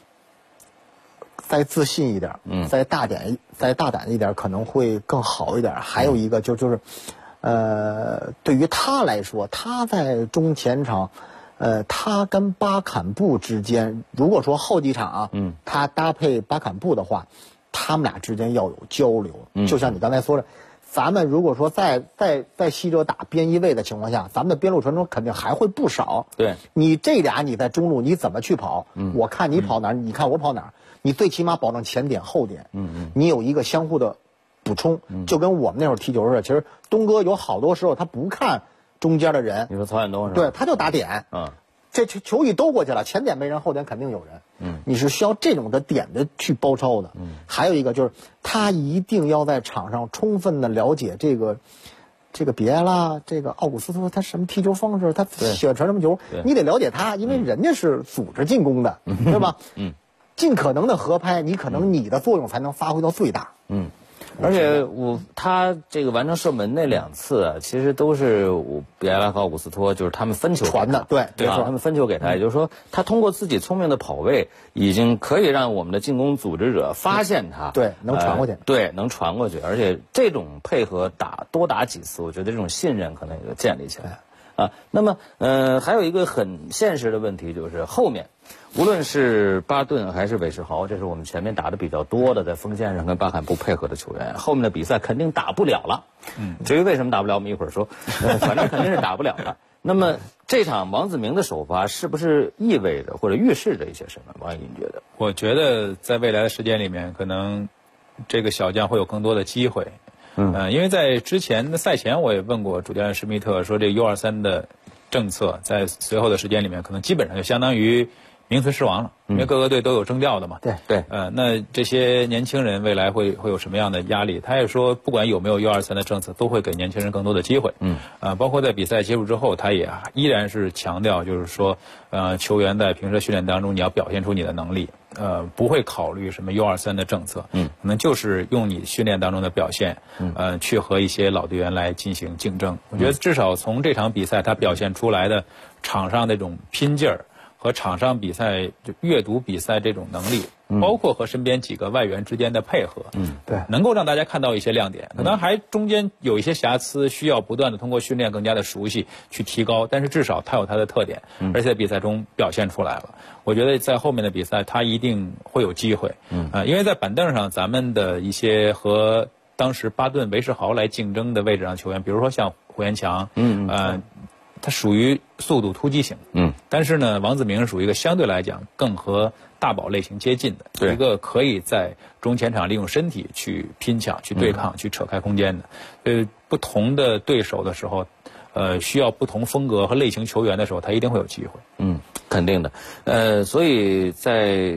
再自信一点，再大胆一点，可能会更好一点。还有一个就是，对于他来说，他在中前场，他跟巴坎布之间，如果说后几场啊，他搭配巴坎布的话，他们俩之间要有交流。就像你刚才说的，咱们如果说在西哲打边翼位的情况下，咱们的边路传中肯定还会不少。 对， 你这俩你在中路你怎么去跑？我看你跑哪儿，你看我跑哪儿。你最起码保证前点后点，你有一个相互的补充，就跟我们那会儿踢球似的。其实东哥有好多时候他不看中间的人， 你说曹远东是吧？ 对，他就打点，这球一兜过去了，前点没人，后点肯定有人，你是需要这种的点的去包抄的。还有一个就是他一定要在场上充分的了解这个比埃拉，这个奥古斯托他什么踢球方式，他喜欢传什么球，你得了解他，因为人家是组织进攻的，对吧？尽可能的合拍，你可能你的作用才能发挥到最大。 而且他这个完成射门那2次啊，其实都是比埃拉和奥古斯托，就是他们分球传的，对， 他们分球给他，也就是说，他通过自己聪明的跑位，已经可以让我们的进攻组织者发现他， 对，能传过去， 对，能传过去，而且这种配合多打几次，我觉得这种信任可能也就建立起来啊。那么，还有一个很现实的问题就是后面。无论是巴顿还是韦世豪，这是我们前面打的比较多的，在锋线上跟巴坎布配合的球员，后面的比赛肯定打不了了。至于为什么打不了，我们一会儿说。反正肯定是打不了了。那么这场王子明的首发是不是意味着或者预示着一些什么？王毅，你觉得？ 我觉得在未来的时间里面，可能这个小将会有更多的机会。因为在之前的赛前，我也问过主教练施密特，说这 U23 的政策在随后的时间里面，可能基本上就相当于名存实亡了，因为各个队都有征调的嘛。 对。 那这些年轻人未来会有什么样的压力？他也说，不管有没有 U23 的政策，都会给年轻人更多的机会。包括在比赛结束之后，他也依然是强调，就是说，球员在平时训练当中，你要表现出你的能力。不会考虑什么 U23 的政策，可能就是用你训练当中的表现，去和一些老队员来进行竞争。我觉得至少从这场比赛他表现出来的场上那种拼劲儿和场上比赛就阅读比赛这种能力，包括和身边几个外援之间的配合， 对， 能够让大家看到一些亮点。可能还中间有一些瑕疵，需要不断的通过训练更加的熟悉去提高，但是至少它有它的特点，而且在比赛中表现出来了。我觉得在后面的比赛他一定会有机会，因为在板凳上咱们的一些和当时巴顿、韦世豪来竞争的位置上球员，比如说像胡延强，他属于速度突击型，但是呢，王子明是属于一个相对来讲更和大宝类型接近的，一个可以在中前场利用身体去拼抢、去对抗、去扯开空间的。不同的对手的时候，需要不同风格和类型球员的时候，他一定会有机会。 肯定的。所以在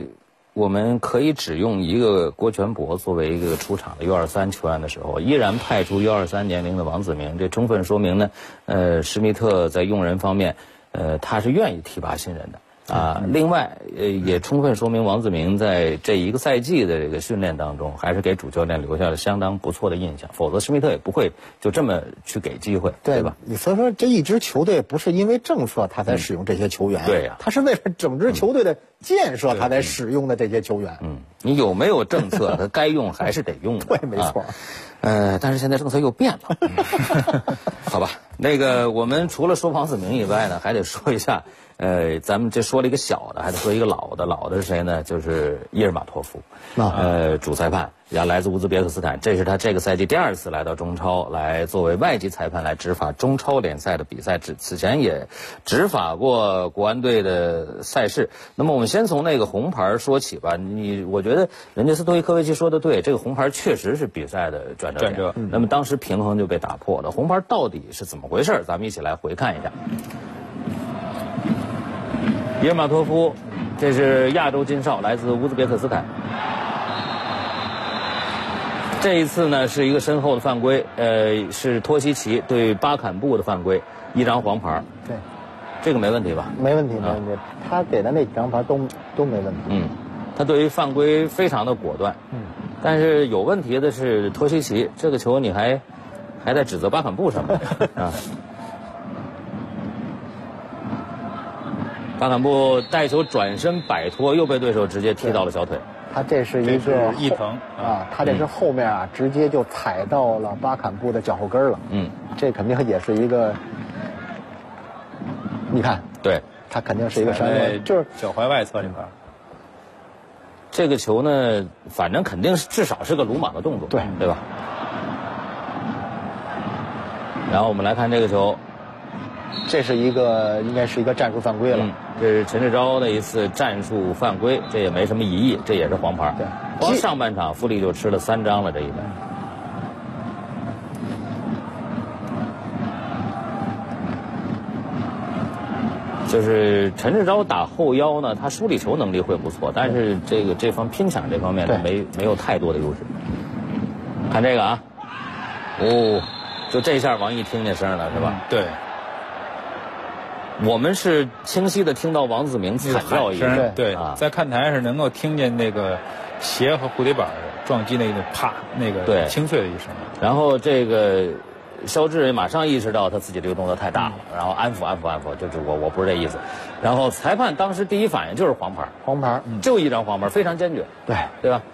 我们可以只用一个郭全博作为一个出场的 U23 球员的时候，依然派出 U23 年龄的王子铭，这充分说明呢，施密特在用人方面，他是愿意提拔新人的。另外，也充分说明王子铭在这一个赛季的这个训练当中，还是给主教练留下了相当不错的印象。否则，施密特也不会就这么去给机会，对吧？ 所以说，这一支球队不是因为政策他才使用这些球员， 对呀， 他是为了整支球队的建设他才使用的这些球员。 你有没有政策，他该用还是得用的。 对，没错。 但是现在政策又变了，好吧？那个，我们除了说王子铭以外呢，还得说一下。咱们这说了一个小的，还得说一个老的。老的是谁呢？就是伊尔马托夫，主裁判，来自乌兹别克斯坦。这是他这个赛季第2次来到中超，来作为外籍裁判来执法中超联赛的比赛。此前也执法过国安队的赛事。那么我们先从那个红牌说起吧。我觉得人家斯托伊科维奇说的对，这个红牌确实是比赛的转折点。那么当时平衡就被打破了。红牌到底是怎么回事？咱们一起来回看一下。伊尔马托夫，这是亚洲金哨，来自乌兹别克斯坦。这一次呢是一个身后的犯规，是托西奇对巴坎布的犯规，1张黄牌。 对， 这个没问题吧？ 没问题，没问题。他给的那几张牌都没问题。 他对于犯规非常的果断。但是有问题的是托西奇，这个球你还在指责巴坎布上面啊？巴坎布带球转身摆脱，又被对手直接踢到了小腿。 他这是一个一疼他这是后面直接就踩到了巴坎布的脚后跟了。这肯定也是一个，你看， 对， 他肯定是一个伤害， 就是脚踝外侧这块。 这个球呢，反正肯定是至少是个鲁莽的动作，对吧？然后我们来看这个球。 这是应该是一个战术犯规了。 这是陈志钊的一次战术犯规，这也没什么疑义，这也是黄牌。 对， 光上半场富力就吃了3张了，这一轮。就是陈志钊打后腰呢，他梳理球能力会不错，但是这方拼抢这方面没有太多的优势。看这个啊，就这下王毅听见声了是吧？ 对。 我们是清晰的听到王子铭惨叫一声， 对，在看台是能够听见那个鞋和蝴蝶板撞击那个啪那个清脆的一声。 然后这个肖智马上意识到他自己这个动作太大了，然后安抚，就是我不是这意思。然后裁判当时第一反应就是黄牌，就1张黄牌，非常坚决，对吧？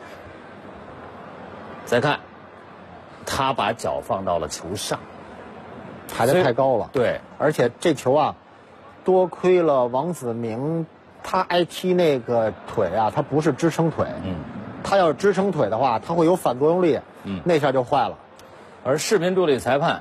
再看，他把脚放到了球上， 抬得太高了。 对， 而且这球啊。多亏了王子铭，他挨踢那个腿啊，他不是支撑腿，他要是支撑腿的话，他会有反作用力，那下就坏了。 而视频助理裁判，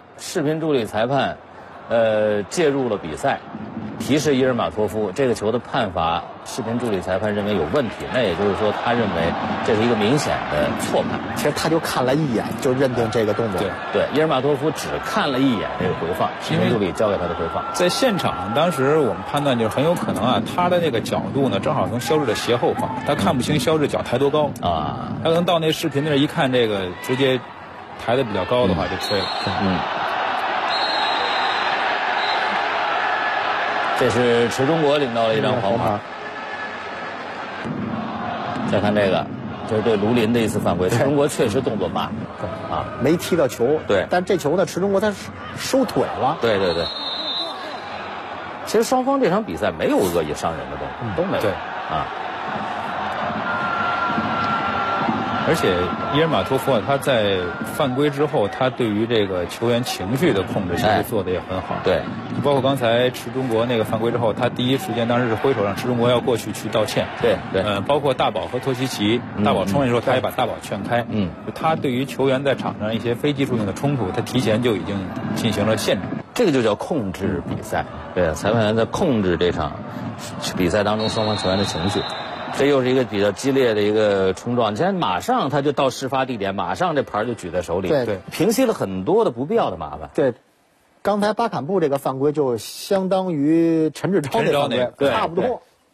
介入了比赛，提示伊尔马托夫这个球的判罚，视频助理裁判认为有问题，那也就是说他认为这是一个明显的错判。 其实他就看了一眼就认定这个动作。 对，伊尔马托夫只看了一眼这个回放，视频助理交给他的回放。 在现场，当时我们判断就是很有可能他的那个角度呢，正好从肖智的斜后方，他看不清肖智脚抬多高他可能到那视频那一看，这个直接抬得比较高的话就吹了。 这是池中国领到了1张黄牌。再看这个，这是对卢林的一次犯规。池中国确实动作慢， 没踢到球。 对， 但这球呢，池中国他收腿了。 对。其实双方这场比赛没有恶意伤人的动作，都没有。 对而且伊尔马托夫他在犯规之后，他对于这个球员情绪的控制其实做得也很好。 对， 包括刚才池中国那个犯规之后，他第一时间当时是挥手让池中国要过去道歉。 对。 包括大宝和托西奇，大宝冲的时候他也把大宝劝开。他对于球员在场上一些非技术性的冲突，他提前就已经进行了限制。 这个就叫控制比赛。对，裁判员在控制这场比赛当中双方球员的情绪。这又是一个比较激烈的一个冲撞，现在马上他就到事发地点，马上这牌就举在手里， 对， 平息了很多的不必要的麻烦。 对，刚才巴坎布这个犯规就相当于陈志钊那个犯规，差不多。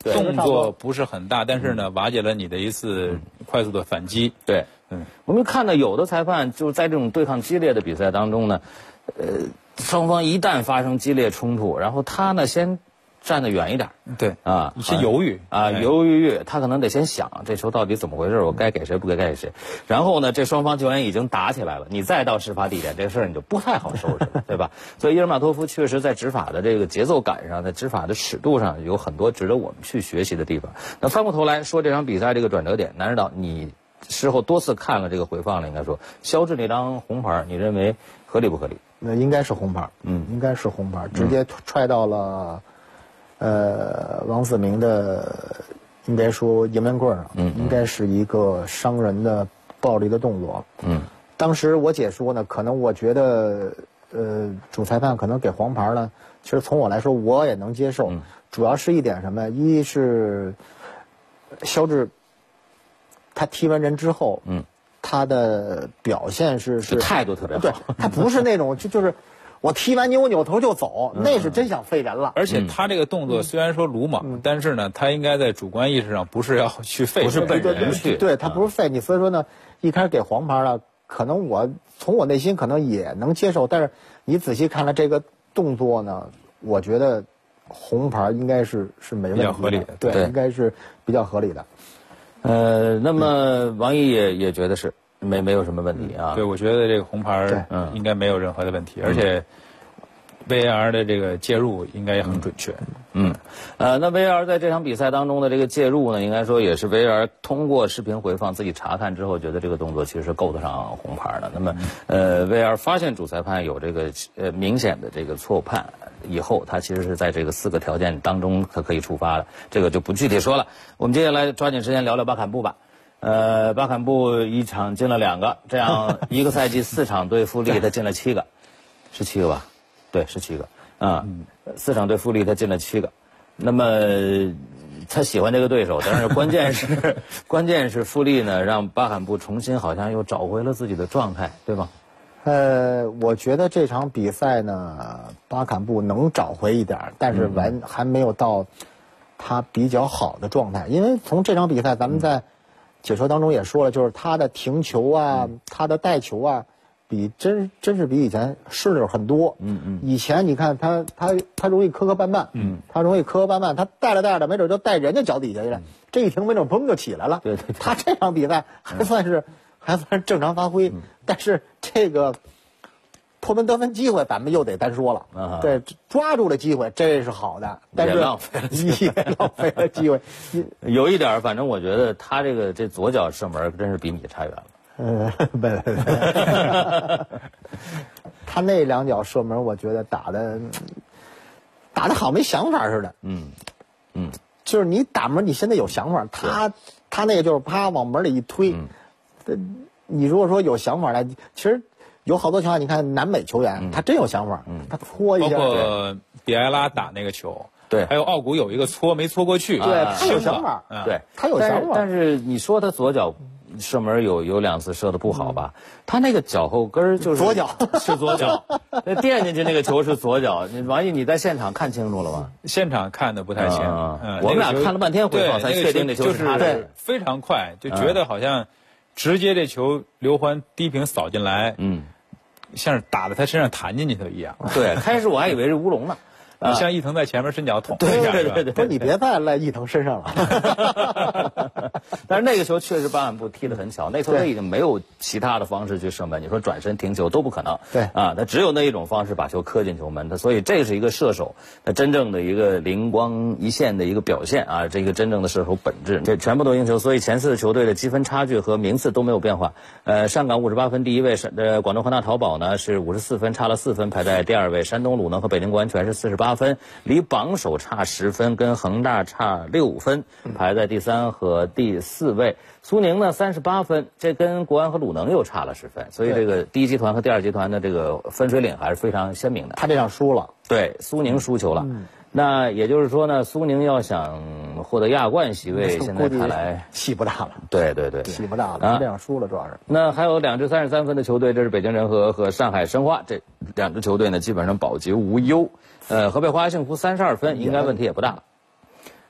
动作不是很大，但是呢，瓦解了你的一次快速的反击。 对，我们看到有的裁判就是在这种对抗激烈的比赛当中呢，双方一旦发生激烈冲突，然后他呢先站得远一点， 对啊， 先犹豫啊，犹豫，他可能得先想这球到底怎么回事，我该给谁不该给谁。然后呢，这双方球员已经打起来了，你再到事发地点，这事儿你就不太好收拾了，对吧？所以伊尔马托夫确实在执法的这个节奏感上，在执法的尺度上有很多值得我们去学习的地方。那翻过头来说这场比赛这个转折点，南指导你事后多次看了这个回放了，应该说肖智那张红牌，你认为合理不合理？ 那应该是红牌，应该是红牌，直接踹到了王子明的，应该说迎面棍上，应该是一个伤人的暴力的动作。当时我解说呢，可能我觉得，主裁判可能给黄牌呢，其实从我来说我也能接受，主要是一点什么？一是肖智。他踢完人之后，他的表现是态度特别好， 对，他不是那种就是我踢完你我扭头就走，那是真想废人了。 而且他这个动作虽然说鲁莽，但是呢，他应该在主观意识上不是要去废， 不是本人去， 对他不是废你，所以说呢，一开始给黄牌了，可能我从我内心可能也能接受，但是你仔细看了这个动作呢，我觉得红牌应该是没问题的， 比较合理的， 对，应该是比较合理的。 那么王毅也觉得是没有什么问题啊。 对，我觉得这个红牌应该没有任何的问题，而且 VAR 的这个介入应该也很准确。 那 VAR 在这场比赛当中的这个介入呢，应该说也是 VAR 通过视频回放自己查看之后，觉得这个动作其实是够得上红牌的。那么VAR 发现主裁判有这个明显的这个错误判以后，他其实是在这个4个条件当中他可以触发的，这个就不具体说了。我们接下来抓紧时间聊聊巴坎布吧。巴坎布一场进了2个，这样一个赛季4场对富力他进了7个，是7个吧？对，是7个啊。4场对富力他进了7个，那么他喜欢这个对手，但是关键是富力呢让巴坎布重新好像又找回了自己的状态，对吧？ 我觉得这场比赛呢，巴坎布能找回一点，但是还没有到他比较好的状态。因为从这场比赛，咱们在解说当中也说了，就是他的停球啊，他的带球啊，真是比以前顺溜很多。以前你看他容易磕磕绊绊，他容易磕磕绊绊，他带着没准就带人家脚底下去了，这一停没准砰就起来了。 对， 他这场比赛还算是正常发挥，但是这个破门得分机会咱们又得单说了。对，抓住了机会这是好的，但是也浪费了机会。 有一点，反正我觉得他这左脚射门真是比你差远了。 不，他那2脚射门，我觉得打的好没想法似的。就是你打门，你现在有想法，他那个就是啪往门里一推。你如果说有想法来，其实有好多情况，你看南美球员，他真有想法，他搓一下。 包括比埃拉打那个球， 对， 还有奥古有一个搓没搓过去， 对，他有想法， 对， 他有想法。 但是你说他左脚射门有2次射的不好吧？他那个脚后跟就是左脚， 是左脚，那垫进去那个球是左脚。王毅，你在现场看清楚了吗？ 现场看的不太清， 我们俩看了半天回放才确定这球是他的，非常快，就觉得好像直接这球刘欢低平扫进来，像是打在他身上弹进去的一样。 对，开始我还以为是乌龙呢。 像伊藤在前面伸脚捅一下， 对， 不是你别再赖伊藤身上了。 但是那个球确实巴坎布踢得很巧，那球他已经没有其他的方式去射门，你说转身停球都不可能。 对啊，他只有那一种方式把球磕进球门，他所以这是一个射手他真正的一个灵光一现的一个表现啊，这个真正的射手本质，这全部都赢球，所以前4球队的积分差距和名次都没有变化。上港58分第1位，广东恒大淘宝呢是54分，差了4分排在第2位，山东鲁能和北京国安全是48分，离榜首差10分，跟恒大差6分，排在第3和第4位。苏宁呢38分，这跟国安和鲁能又差了10分，所以这个第1集团和第2集团的这个分水岭还是非常鲜明的。 他这场输了， 对，苏宁输球了。那也就是说呢，苏宁要想获得亚冠席位，现在看来戏不大了。 对， 戏不大了，这样输了主要是。 那还有2支33分的球队，这是北京人和上海申花，这2支球队呢基本上保级无忧。河北华夏幸福32分，应该问题也不大。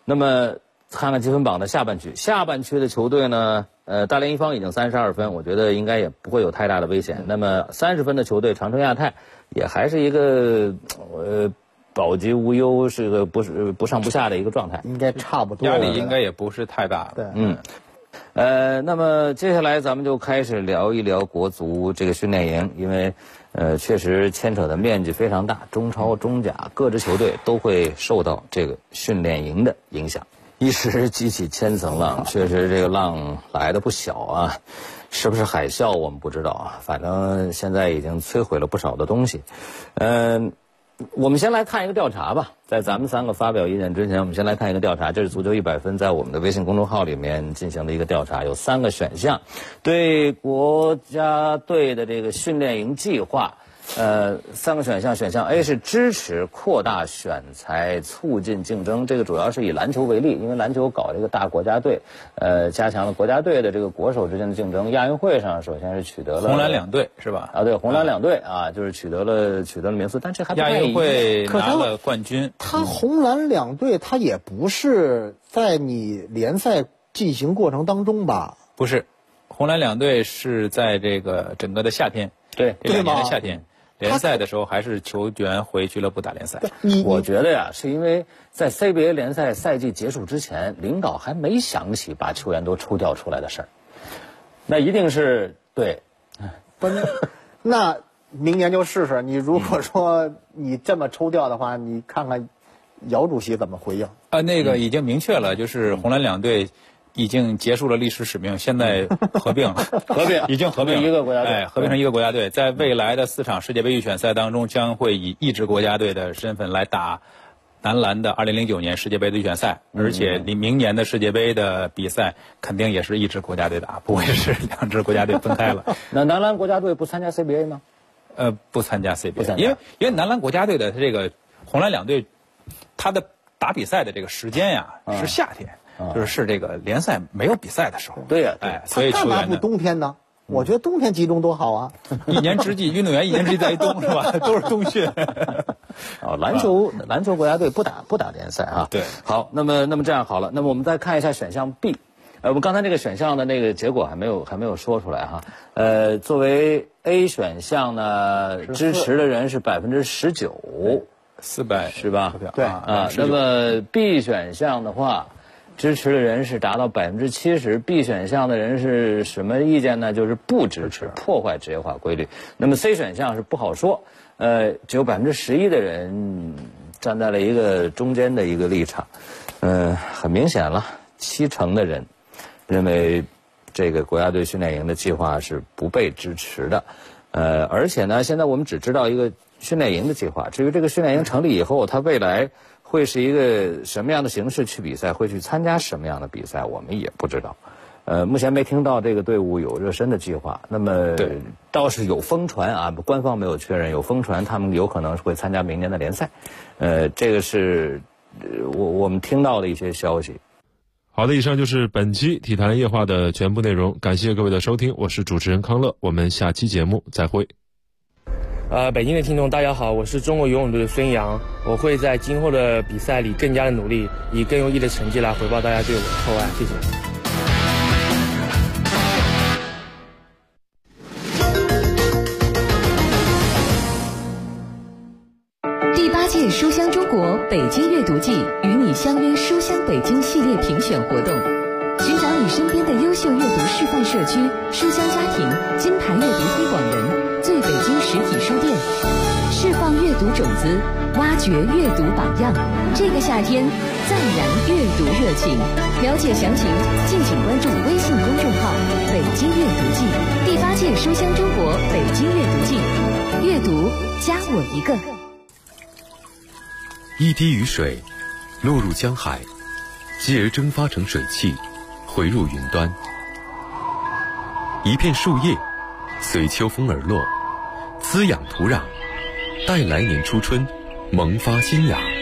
那么看看积分榜的下半区的球队呢，大连一方已经32分，我觉得应该也不会有太大的危险。那么30分的球队长春亚泰也还是一个保级无忧，是个不上不下的一个状态， 应该差不多， 压力应该也不是太大。 对， 那么接下来咱们就开始聊一聊国足这个训练营，因为确实牵扯的面积非常大，中超、中甲各支球队都会受到这个训练营的影响。一时激起千层浪，确实这个浪来的不小啊，是不是海啸我们不知道啊，反正现在已经摧毁了不少的东西。我们先来看一个调查吧，在咱们3个发表意见之前，我们先来看一个调查，这是足球100分在我们的微信公众号里面进行的一个调查，有3个选项，对国家队的这个训练营计划，3个选项，选项 A 是支持扩大选材，促进竞争，这个主要是以篮球为例，因为篮球搞这个大国家队，加强了国家队的这个国手之间的竞争。亚运会上首先是取得了红蓝2队是吧？ 对，红蓝2队啊，就是取得了名次，但这还不太亚运会拿了冠军。 他红蓝2队，他也不是在你联赛进行过程当中吧？ 不是，红蓝2队是在这个整个的夏天， 对 ，2年的夏天。联赛的时候还是球员回俱乐部打联赛。 我觉得呀，是因为在 CBA 联赛赛季结束之前，领导还没想起把球员都抽调出来的事儿。那一定是对， 不是？那明年就试试。你如果说你这么抽调的话，你看看姚主席怎么回应？ 那个已经明确了，就是红蓝2队已经结束了历史使命，现在合并了，已经合并一个国家队， 合并成一个国家队，在未来的4场世界杯预选赛当中，将会以一支国家队的身份来打男篮的2009年世界杯的预选赛，而且你明年的世界杯的比赛肯定也是一支国家队打，不会是2支国家队分开了。 那男篮国家队不参加 CBA 吗？ 不参加 CBA， 因为男篮国家队的这个红蓝2队，他的打比赛的这个时间呀是夏天。就是这个联赛没有比赛的时候， 对呀， 所以球员干嘛不冬天呢？我觉得冬天集中多好啊！ 一年之计，运动员一年之计在于冬，是吧？都是冬训。 篮球国家队不打联赛啊。 对， 好，那么这样好了，那么我们再看一下选项 B， 我们刚才这个选项的那个结果还没有说出来哈。作为 A 选项呢，支持的人是19%，400是吧？ 对啊，那么 B 选项的话，支持的人是达到70%，B 选项的人是什么意见呢？就是不支持，破坏职业化规律。那么 C 选项是不好说，只有11%的人站在了一个中间的一个立场，很明显了，70%的人认为这个国家队训练营的计划是不被支持的，而且呢，现在我们只知道一个训练营的计划，至于这个训练营成立以后，它未来会是一个什么样的形式去比赛，会去参加什么样的比赛，我们也不知道。目前没听到这个队伍有热身的计划。那么倒是有疯传啊，官方没有确认，有疯传他们有可能会参加明年的联赛。这个是我们听到的一些消息。 好的，以上就是本期体坛夜话的全部内容，感谢各位的收听，我是主持人康乐，我们下期节目再会。 北京的听众大家好，我是中国游泳队的孙杨，我会在今后的比赛里更加的努力，以更优异的成绩来回报大家对我的厚爱，谢谢。 第8届书香中国北京阅读季与你相约书香北京系列评选活动，寻找你身边的优秀阅读示范社区、书香家庭、金牌阅读推广人、最北京实体书店，释放阅读种子，挖掘阅读榜样。这个夏天，再燃阅读热情。了解详情，敬请关注微信公众号“北京阅读季”。第8届书香中国北京阅读季，阅读加我一个。 一滴雨水落入江海，继而蒸发成水汽，回入云端。一片树叶随秋风而落，滋养土壤，待来年初春萌发新芽。